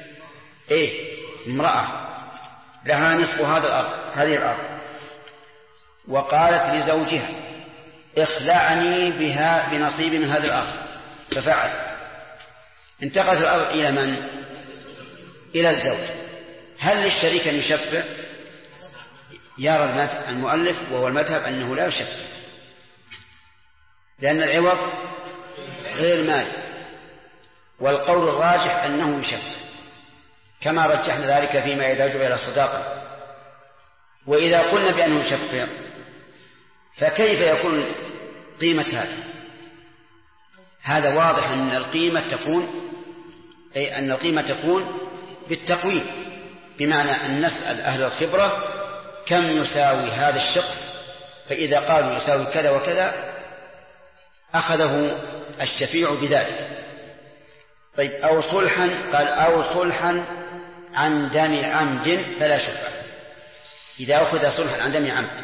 امرأة لها نصف هذه الأرض، وقالت لزوجها اخلعني بها بنصيب من هذه الأرض، ففعل. انتقلت الأرض إلى من؟ إلى الزوج. هل للشريك أن يشفع؟ يرى المؤلف وهو المذهب أنه لا يشفع، لأن العوض غير مالي، والقول الراجح أنه يشفع، كما رجحنا ذلك فيما إذا جعل صداقا. وإذا قلنا بأنه يشفع فكيف يكون قيمة هذا؟ واضح أن القيمة تكون بالتقويم، بمعنى أن نسأل أهل الخبرة كم يساوي هذا الشخص، فإذا قالوا يساوي كذا وكذا أخذه الشفيع بذلك. طيب أو صلحا، قال أو صلحا عن دم عمد فلا شفعة. إذا أخذ صلحا عن دم عمد،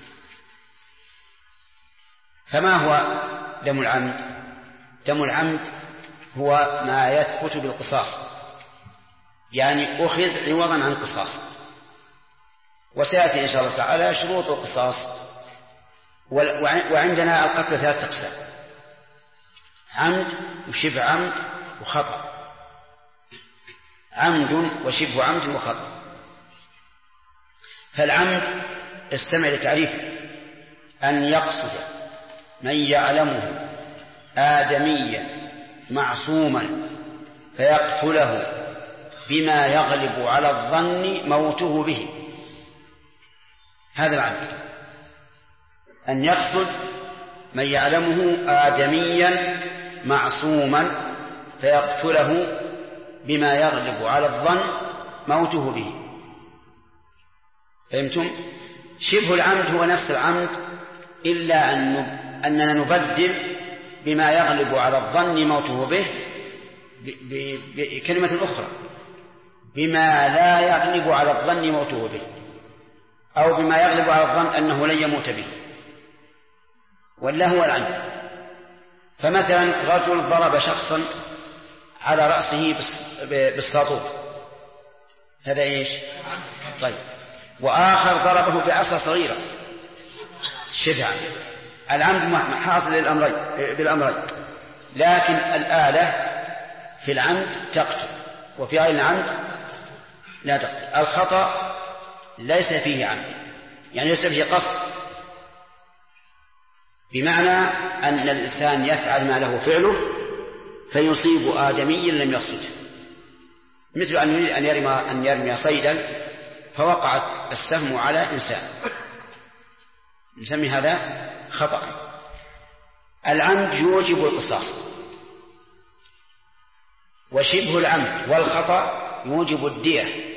فما هو دم العمد؟ دم العمد هو ما يثبت بالقصاص، يعني أخذ عوضا عن قصاص. وسيأتي إن شاء الله تعالى شروط القصاص. وعندنا القتل 3 أقسام: عمد وشبه عمد وخطأ. عمد وشبه عمد وخطأ. فالعمد استمع لتعريفه: أن يقصد من يعلمه آدميا معصوما فيقتله بما يغلب على الظن موته به. هذا العمد، أن يقصد من يعلمه آدميا معصوما فيقتله بما يغلب على الظن موته به. فهمتم؟ شبه العمد هو نفس العمد، إلا أننا نبدل بما يغلب على الظن موته به بكلمة أخرى: بما لا يغلب على الظن موته به، أو بما يغلب على الظن أنه لن يموت به، ولا هو العمد. فمثلا رجل ضرب شخصا على رأسه بالساطور، هذا إيش؟ طيب. وآخر ضربه بعصا صغيرة، شبه عمد. العمد حاصل بالأمرين، لكن الآلة في العمد تقتل وفي غير العمد لا تقتل. الخطأ ليس فيه عمد، يعني ليس فيه قصد، بمعنى أن الإنسان يفعل ما له فعله فيصيب آدميا لم يقصده، مثل أن يريد أن يرمي صيدا فوقعت السهم على إنسان، نسمي هذا خطأ. العمد يوجب القصاص، وشبه العمد والخطأ يوجب الدية.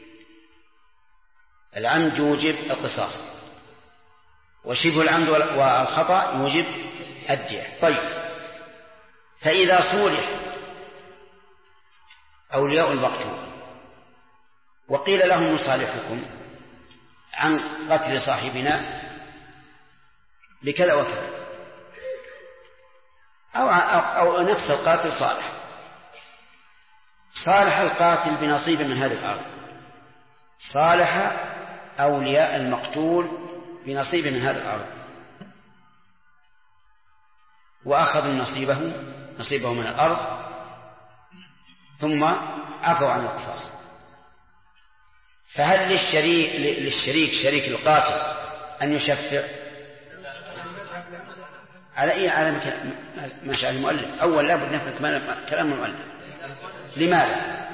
العمد يوجب القصاص، وشبه العمد والخطأ يوجب الدية. طيب، فإذا صولح أولياء المقتول وقيل لهم نصالحكم عن قتل صاحبنا بكذا وكذا، أو نفس القاتل صالح القاتل بنصيب من هذه الأرض، صالح أولياء المقتول بنصيب من هذه الأرض، وأخذوا نصيبه من الأرض ثم عفوا عن القصاص. فهل للشريك شريك القاتل أن يشفع على ما شاء المؤلف؟ أول لابد نفهم كلام المؤلف. لماذا؟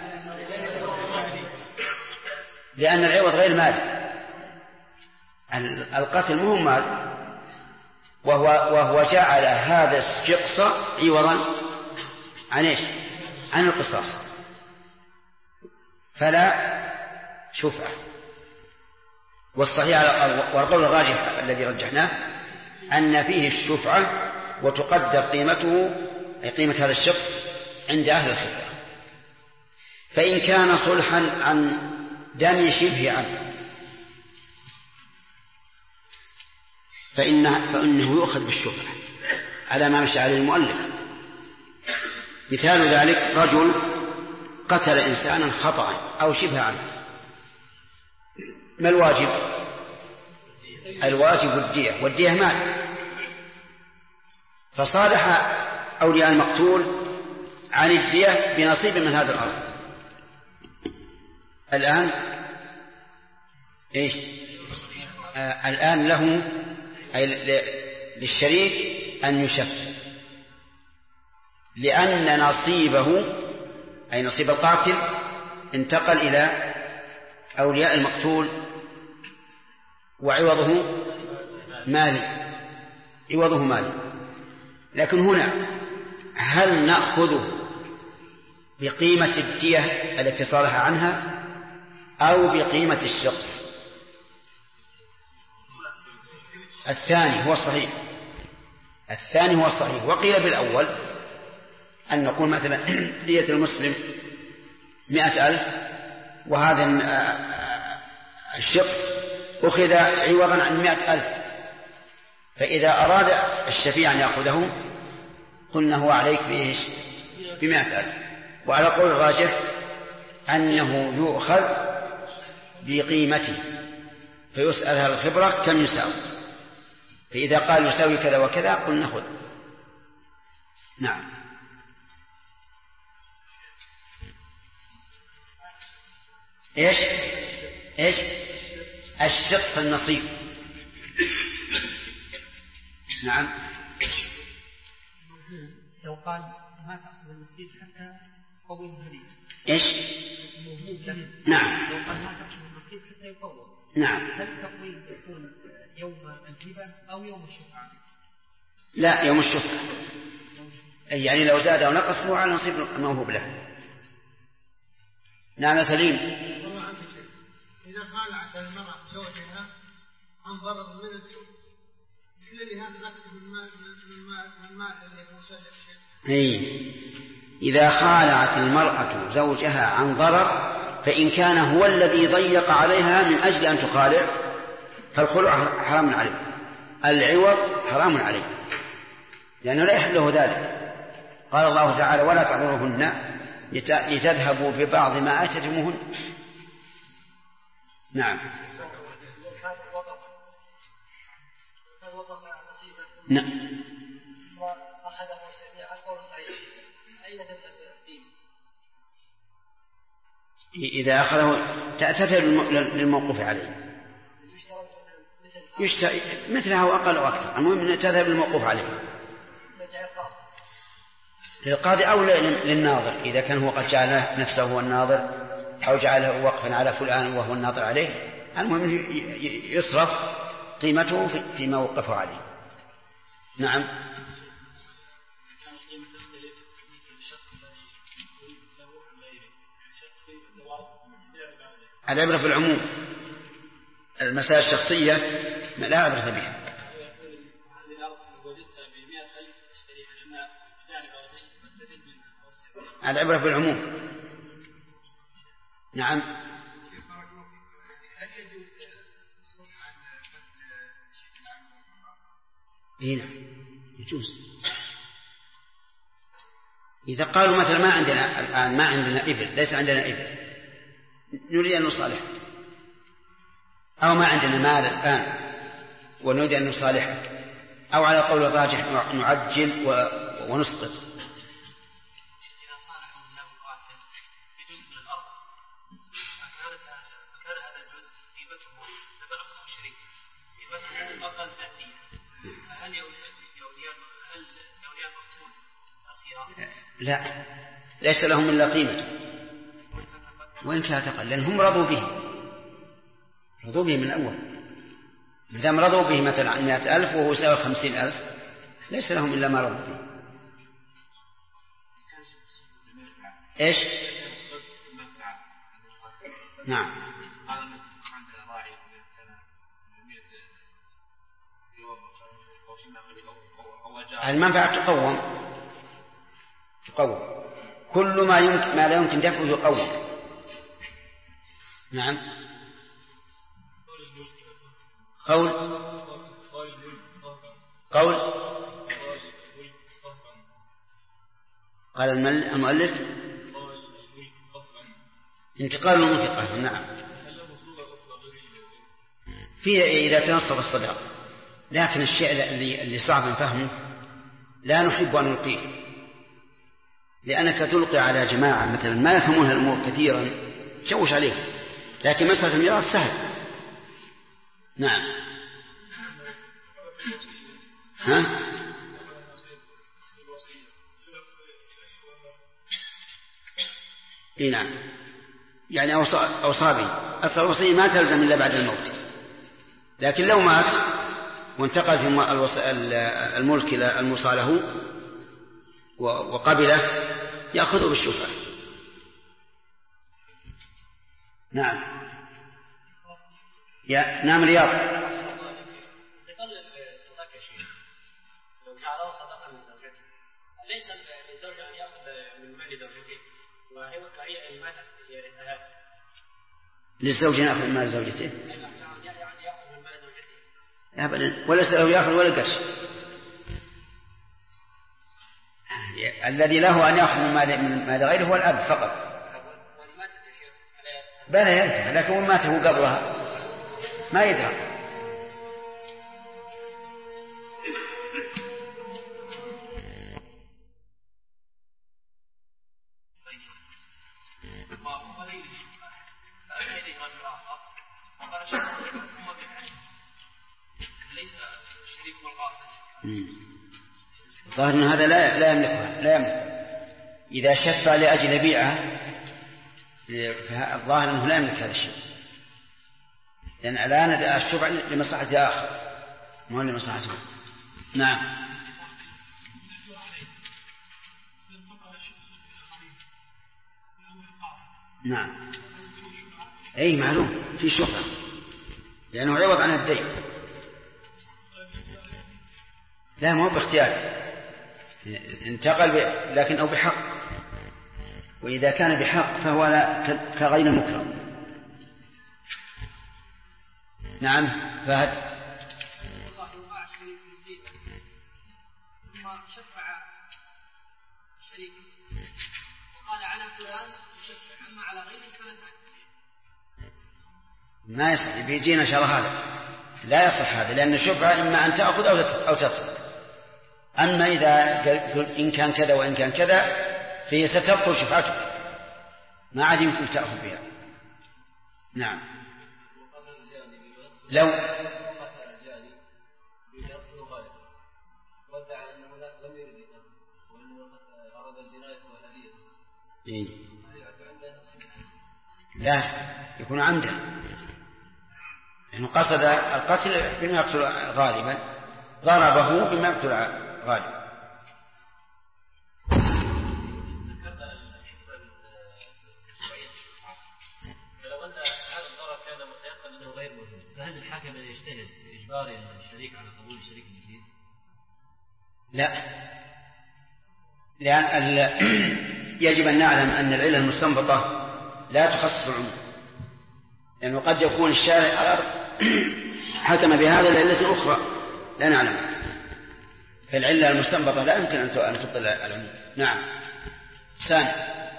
لأن العوض غير مال، القتل مهم مال، وهو جعل هذا الشخص عوضا عن ايش؟ عن القصاص، فلا شفعة. والصحيح والقول الراجح الذي رجحناه أن فيه الشفعة، وتقدر قيمته أي قيمة هذا الشخص عند أهل الخبرة. فإن كان صلحا عن دم شبه عمد فإنه يؤخذ بالشفعة على ما مشى عليه المؤلف. مثال ذلك: رجل قتل إنسانا خطأ أو شبه عمد، ما الواجب؟ الواجب الدية، والدية مال. فصالح أولياء المقتول عن الدية بنصيب من هذا الأرض. الآن إيش؟ الآن له أي للشريك أن يشفع، لأن نصيبه أي نصيب القاتل انتقل إلى أولياء المقتول، وعوضه مالي، لكن هنا هل نأخذه بقيمة الدية التي صالح عنها أو بقيمة الشخص؟ الثاني هو الصحيح، الثاني هو الصحيح. وقيل بالأول أن نقول مثلا دية المسلم 100,000 وهذا الشق أخذ عوضا عن 100,000، فإذا أراد الشفيع أن يأخذه قلنا هو عليك بإيش؟ 100,000. وعلى قول الراجح أنه يؤخذ بقيمته، فيسأل هل الخبرة كم يساوي، فإذا قال يساوي كذا وكذا قلنا خذ. نعم. إيش الشق النصيب. نعم. لو قال ما تأخذ النصيب حتى يقوم الهدي. إيش؟ نعم. لو قال ما تأخذ النصيب حتى يقوم. نعم. هل التقويم يكون يوم الهبة أو يوم الشفعة؟ لا، يوم الشفعة. يعني لو زاد أو نقص هو على نصيب الموهوب له. نعم سليم. إذا خالعت المرأة زوجها عن ضرر من الزوج كل لهذا نكتب المال الذي يكون إذا خالعت المرأة زوجها عن ضرر فإن كان هو الذي ضيق عليها من أجل أن تخالع فالخلع حرام عليه، العوض حرام عليه لأنه لا يحل له ذلك. قال الله تعالى ولا تعذروهن لتذهبوا ببعض ما آتيتموهن. نعم. نعم. وأخذه شريعة القول الصحيح أين تذهب الدين؟ إذا أخذه تأتثر للموقوف عليه، مثلها وأقل وأكثر، المهم أن تذهب للموقوف عليه للقاضي أو للناظر إذا كان هو قد جعل نفسه هو الناظر أو جعله وقفا على فلان وهو الناظر عليه، المهم يصرف قيمته فيما وقفه عليه. نعم. العبرة بالعموم، المسائل الشخصية لا عبرة بها. العبرة بالعموم. نعم. هل يجوز الصلح عن شكل هنا يجوز إذا قالوا مثلا ما عندنا الآن ما عندنا إبل، ليس عندنا إبل نريد أن نصالح، أو ما عندنا مال الآن ونريد أن نصالح، أو على قول الراجح نعجل ونسقط. لا، ليس لهم إلا قيمة وإن كانت أقل، لأنهم رضوا به من الأول. مدام رضوا به مثلا عن 100,000 وهو يساوي 50,000 ليس لهم إلا ما رضوا به. إيش؟ نعم. المنفعة تقوم كل ما لا يمكن دفعه يقوم. نعم. قال المؤلف انتقال المنفقة. نعم. فيه إذا تنصب الصدق، لكن الشيء اللي صعب فهمه لا نحب أن نلقيه، لأنك تلقي على جماعة مثلا ما يفهمون الأمور كثيرا تشوش عليه، لكن مسألة الميراث سهل. نعم. ها؟ نعم. يعني أوصابي أصل الوصية ما تلزم إلا بعد الموت، لكن لو مات وانتقل في الملك إلى الموصى له وقبله يأخذه بالشفعة. نعم. نعم رياض. ذاك الشيء لو جعله صدقة من زوجته ليس للزوج أن يأخذ من مال زوجته وهي المال يرثها للزوج يأخذ من مال زوجته يعني يأخذ من مال زوجته أبدا وليس له يأخذ ولا قرش الذي له أن يأخذ من مال غيره هو الأب فقط بلا يرثها لكن وماته قبلها ما يدرى الظاهر أن هذا لا يملكها إذا شفع لأجل بيعها فالظاهر أنه لا يملك هذا الشيء لأن الآن الشفع لمصلحة آخر مو لمصلحته. نعم نعم أي معلوم في شفع لأنه عوض عن الدين لا مو باختيار انتقل لكن أو بحق وإذا كان بحق فهو كغير مكرم. نعم فهد الله يوقع شريك مصيبة ثم شفع شريك وقال على فلان يشفع أما على غيره فلا ما يصح بيجينا إن شاء الله هذا لا يصح هذا لأن الشفعة إما أن تأخذ أو تصل أما إذا إن كان كذا وإن كان كذا فهي ستبطل شفعته ما عاد يمكن تأخذ بها. نعم لو لا يكون عمدا لأنه قصد القتل بما يقتل غالبا ضربه بما يقتل غالبا. فلو أن هذا الضرر كان متيقن أنه غير موجود فهل الحاكم يجتهد في إجبار الشريك على قبول الشريك الجديد؟ لا لأن يجب أن نعلم أن العلة المستنبطة لا تخصص العموم لأنه قد يكون الشارع حكم بهذا العلة أخرى لا نعلم فالعلة المستنبطة لا يمكن أن تبطل العموم. نعم ثاني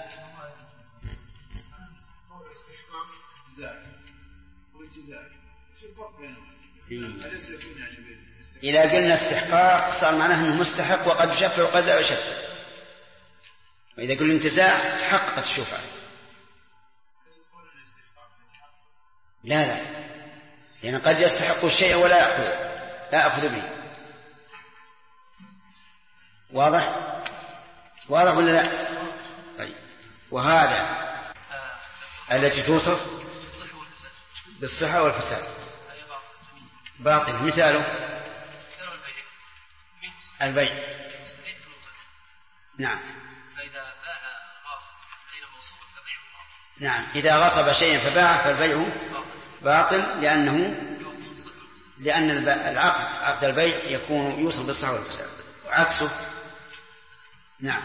إذا قلنا استحقاق صار معناه أنه مستحق وقد يشفع وقد لا يشفع وإذا قلنا انتزاع تحققت الشفعة لا لأن قد يستحق الشيء ولا يأخذ به. واضح ولا لا؟ طيب وهذا التي توصف بالصحة والفساد باطل مثاله البيع. نعم نعم إذا غصب شيئا فباع فالبيع باطل لأن عقد البيع يكون يوصل بالصحة والفساد وعكسه. نعم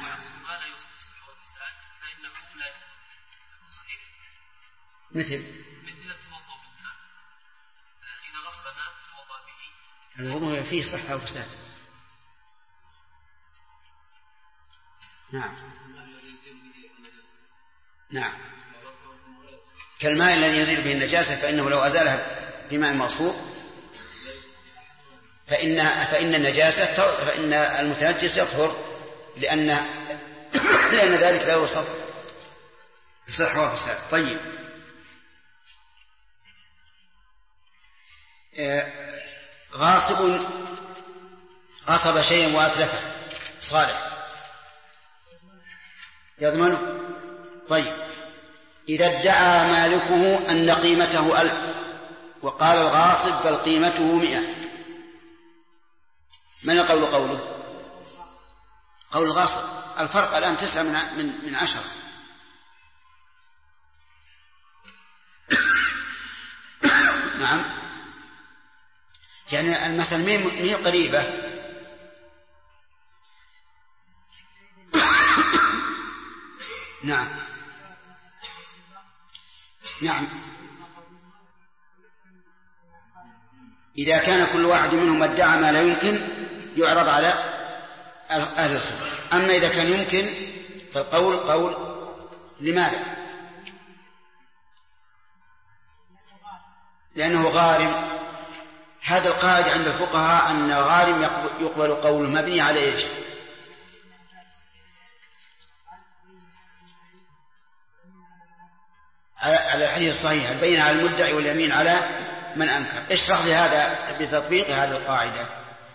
مثل الوضوء فيه صحة وفساد. نعم كالماء الذي يزيل به النجاسة فإنه لو أزالها بماء موصوف فإن المتنجس يطهر لأن ذلك لا يوصف بصحة وفساد. طيب غصب شيئا وأتلفه صالح يضمنه. طيب إذا ادعى مالكه أن قيمته 1000 وقال الغاصب بل قيمته 100 من يقول قوله؟ قول الغاصب. الفرق الآن 9 من 10. نعم يعني المثل ما هي قريبة. نعم نعم. إذا كان كل واحد منهم ادعى ما لا يمكن يعرض على أهل الخبر. أما إذا كان يمكن فالقول قول لماذا؟ لأنه غارم. هذا القاعدة عند الفقهاء أن غارم يقبل قوله مبني على إيش؟ على الحديث الصحيح البين على المدعي واليمين على من أنكر. اشرح لي هذا بتطبيق هذه القاعدة.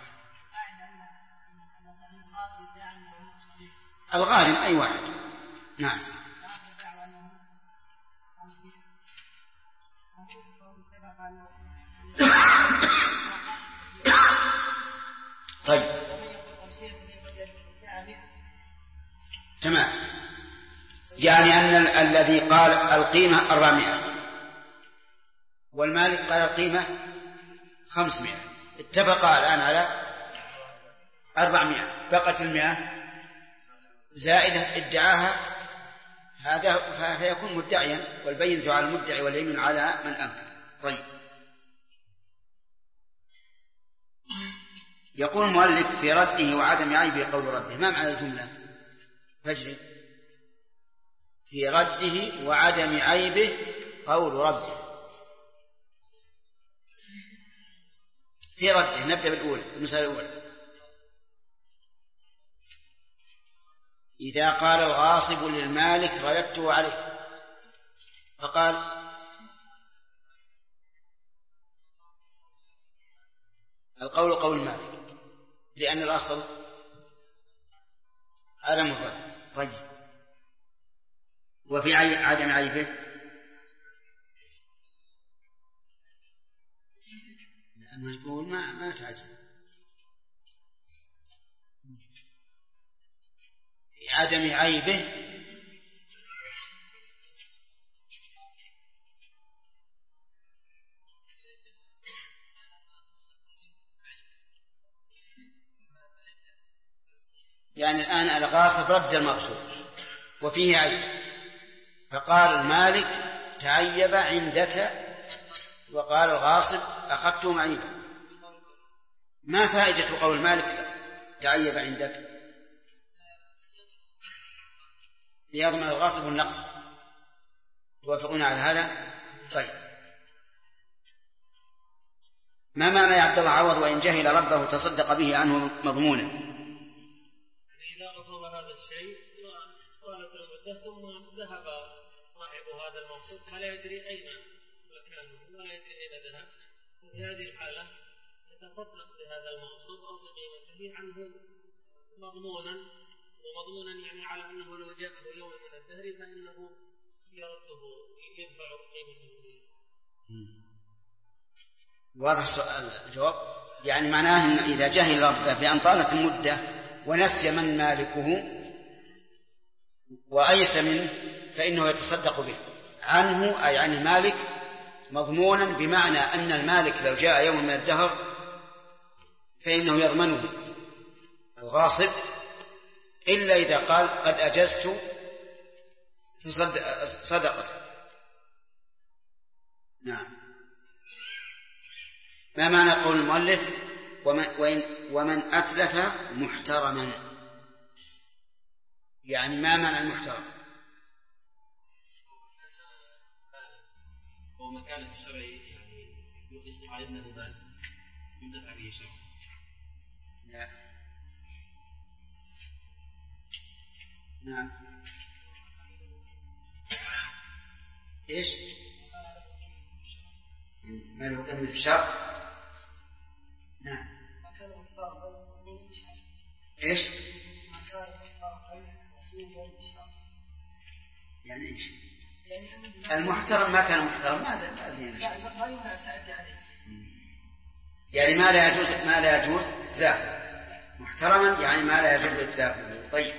الغارم أي واحد. نعم. طيب تمام. يعني أن الذي قال القيمة 400 والمالك قال القيمة 500 اتفقا الآن على 400 بقت 100 زائدة ادعاها هذا فيكون مدعيا والبينة على المدعي واليمين على من أنكر. طيب يقول المؤلف في رده وعدم عيبه قول رده. ما معنى الجملة؟ فجري. في رده وعدم عيبه قول رده. في رده نبدأ بالأولى المسألة الأولى. إذا قال الغاصب للمالك رددته عليه فقال القول قول المالك لأن الأصل عدم الرد. طيب وفي عدم عيبه المجبول ما تعجب. في عدم عيبه يعني الآن الغاصب رد المغصوب وفيه عيب فقال المالك تعيب عندك وقال الغاصب أخذته معيبا. ما فائدة قول المالك تعيب عندك؟ ليضمن الغاصب النقص. توافقون على هذا؟ طيب ما معنى يا عبد الله عوض وإن جهل ربه تصدق به عنه مضمونا؟ إذا غصب هذا الشيء وقالت المدة ثم ذهب صاحب هذا المقصود فلا يدري أين مكانه ولا يدري أين ذهب. في هذه الحالة يتصدق بهذا المقصود أو بقيمته عنه مضمونا ومضمونا يعني على أنه لو جاءه يوم من الدهر فإنه يرده يدفع قيمته. واضح الجواب. يعني معناه إن إذا جهل ربه بأن طالت المدة ونسي من مالكه وأيس منه فإنه يتصدق به عنه أي عن المالك مضمونا بمعنى أن المالك لو جاء يوم من الدهر فإنه يضمنه الغاصب إلا إذا قال قد أجزت صدقته. نعم. ما معنى قول المؤلف ومن أتلف محترما؟ يعني ما معنى المحترم؟ هو مكان الشرعي يعني يصلح على ابنه مال يدفع به شرع. لا. نعم. ايش؟ ما له كلمة في الشرع؟ نعم. مكان محترم مسلوب بالشرع. ايش؟ مكان محترم مسلوب بالشرع. يعني ايش؟ المحترم ما كان محترم ما زين. لا ما يمنع التعدي عليه. يعني ما لا يجوز إتلافه. محترما يعني ما لا يجوز إتلافه. طيب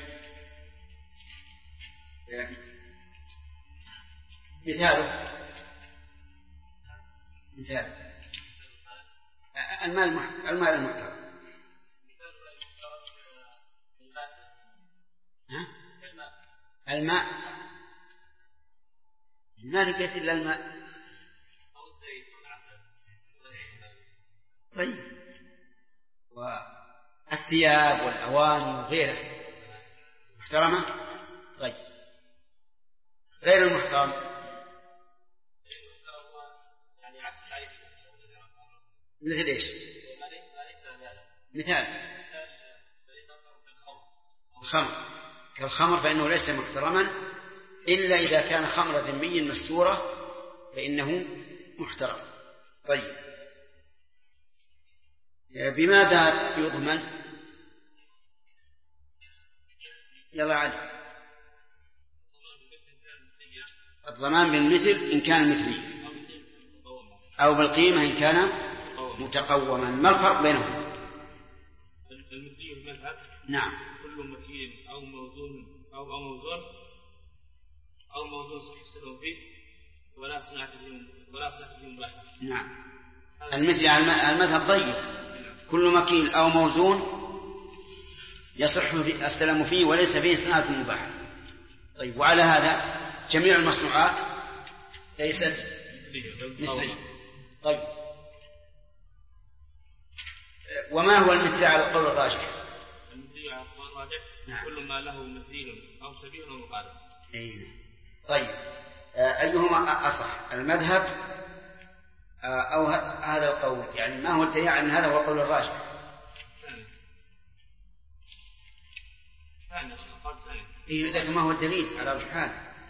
مثال المال المحترم. الماء ما لقيت إلا الماء. طيب والثياب والأواني وغيره محترمة. طيب غير المحترم مثل إيش؟ مثال الخمر. كالخمر فإنه ليس محترما إلا إذا كان خمر ذمي مستورة فإنه محترم. طيب بماذا يضمن؟ يلا علي. الضمان بالمثل إن كان مثلي أو بالقيمة إن كان متقوما. ما الفرق بينهم؟ المثلي المذهب نعم كل مكين أو موزون أو موزون صحيح السلم فيه ولا صناعة فيه مباحة. نعم المثل المذهب ضيق. كل مكين أو موزون يصح السلام فيه وليس فيه صناعة مباحة. طيب وعلى هذا جميع المصنوعات ليست مثلية. طيب وما هو المثل على القول الراجح؟ المثلي على القول الراجح نعم. كل ما له مثيل أو شبيه أو مقارب. طيب أيهما أصح المذهب أو هذا القول؟ يعني ما هو الدليل أن هذا هو القول الراجح؟ ثاني لكن ما هو الدليل على الحال؟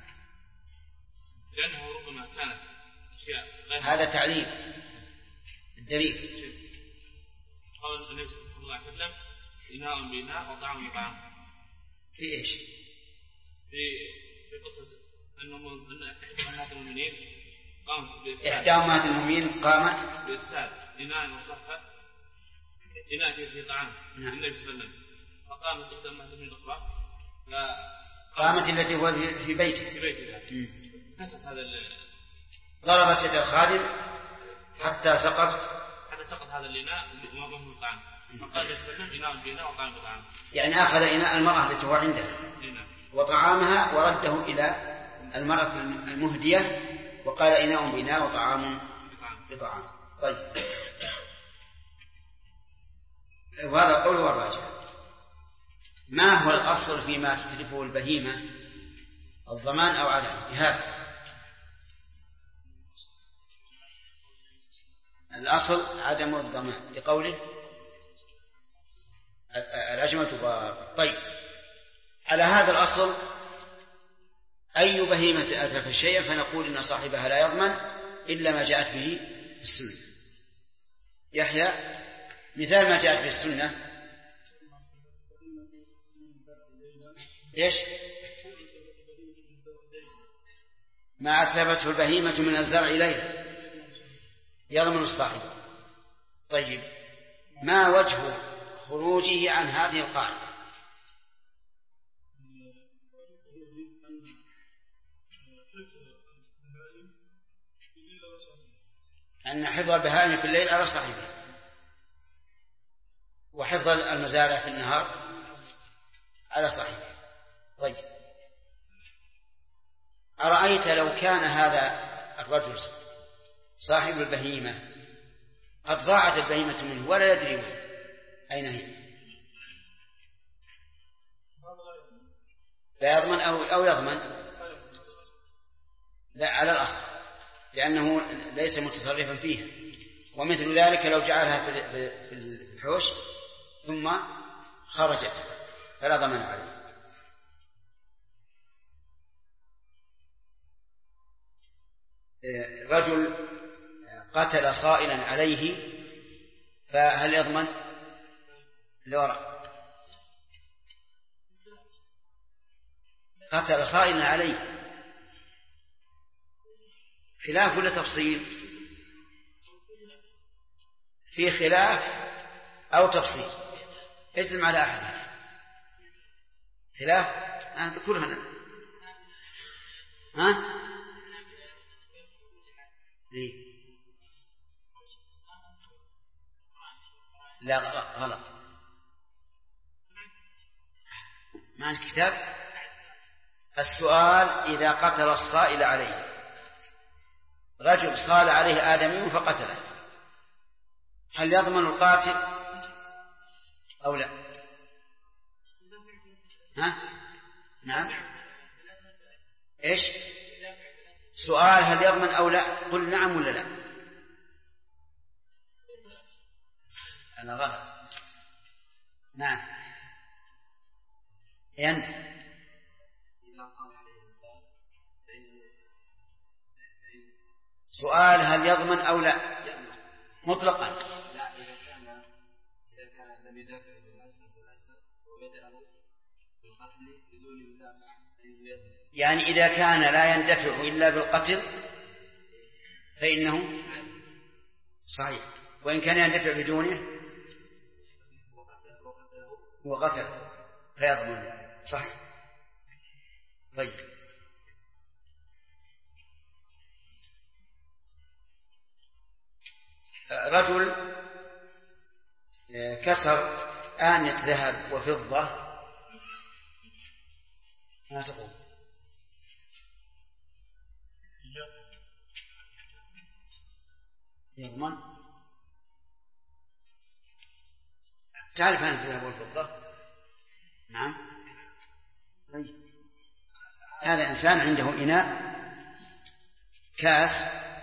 لأنه ربما كانت أشياء هذا تعليل. الدليل قال النبي صلى الله عليه وسلم إناء بإناء وطعام بطعام. في إيش؟ في قصة أن إحدى أمهات المؤمنين قامت بإرسال إحدى أمهات المؤمنين قامت بإرسال إناء وصفة إناء فيه طعام للنبي صلى الله عليه وسلم. فقامت إحدى أمهات المؤمنين الأخرى قامت التي هو في بيته نست هذا ضربت يد الخادم حتى سقط هذا الإناء ومه الطعام. فقال السلام إناء بإناء وطعام بطعام. يعني أخذ إناء المرأة التي هو عندها وطعامها ورده إلى المرأة المهدية وقال إناء بإناء وطعام بطعام. طيب وهذا القول هو الراجح. ما هو الأصل فيما تتلفه البهيمة؟ الضمان أو عدم؟ هذا الأصل عدم الضمان لقوله الأجمة بار. طيب على هذا الأصل أي بهيمة أتلف شيئا فنقول إن صاحبها لا يضمن إلا ما جاءت به السنة. يحيى مثال ما جاءت به السنة إيش؟ ما أتلفته البهيمة من الزرع إليه يضمن الصاحب. طيب ما وجه خروجه عن هذه القاعدة؟ أن حفظ البهائم في الليل على صاحبه وحفظ المزارع في النهار على صاحبه. طيب أرأيت لو كان هذا الرجل صاحب البهيمة قد ضاعت البهيمة منه ولا يدري أين هي، لا يضمن أو يضمن؟ لا على الأصل لأنه ليس متصرفا فيها. ومثل ذلك لو جعلها في الحوش ثم خرجت فلا ضمان عليه. رجل قتل صائلا عليه فهل يضمن؟ الورع قتل صائلا عليه خلاف ولا تفصيل؟ في خلاف أو تفصيل. اسم على أحد خلاف اذكرها لنا. ها لا غلط. ما عندك كتاب؟ السؤال إذا قتل الصائل عليه، رجل صال عليه آدمي فقتله، هل يضمن القاتل أو لا؟ ها؟ نعم. إيش؟ سؤال هل يضمن أو لا؟ قل نعم ولا لا. أنا غلط. نعم. أنت سؤال هل يضمن أو لا مطلقا؟ لا، إذا كان لم يدافع بالأسد وبدأ بالقتل بدون مدافع، يعني إذا كان لا يندفع إلا بالقتل فإنه صحيح، وإن كان يندفع بدونه وقتل فيضمن. صحيح. طيب، رجل كسر آنية ذهب وفضة، ما تقول؟ يضمن. تعرف آنية الذهب والفضة؟ نعم. طيب، هذا إنسان عنده إناء كاس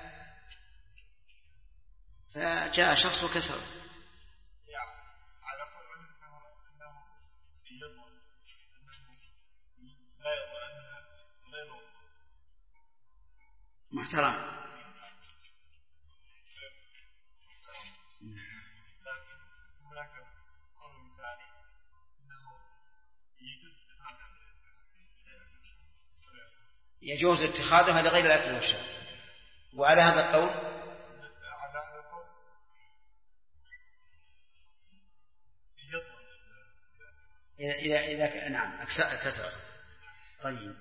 فجاء شخص وكسره. على قول أنه يضمن أنه لا يضمن أنها غير محترم. لكن هناك قول ثاني أنه يجوز اتخاذها لغير الأكل والشرب. وعلى هذا القول إذا نعم كسر. طيب،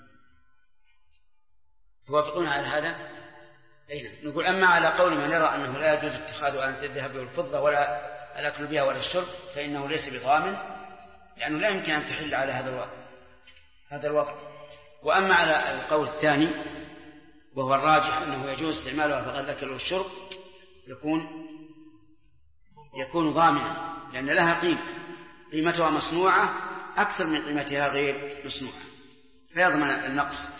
توافقون على هذا؟ أين نقول أما على قول من يرى أنه لا يجوز اتخاذ آنية الذهب والفضة ولا الأكل بها ولا الشرب فإنه ليس بضامن، لأنه لا يمكن أن تحل على هذا الوضع. وأما على القول الثاني وهو الراجح أنه يجوز استعمالها في الأكل والشرب يكون ضامنا، لأن لها قيمتها مصنوعة أكثر من قيمتها غير مصنوعة، فيضمن النقص.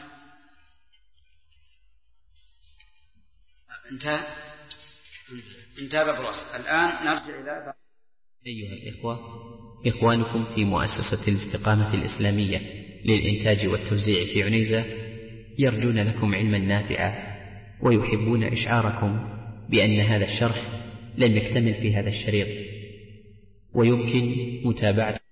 انتهى باب الوصف. الآن نرجع إلى أيها الإخوة، إخوانكم في مؤسسة الاستقامة الإسلامية للإنتاج والتوزيع في عنيزة يرجون لكم علما نافعا، ويحبون إشعاركم بأن هذا الشرح لم يكتمل في هذا الشريط، ويمكن متابعة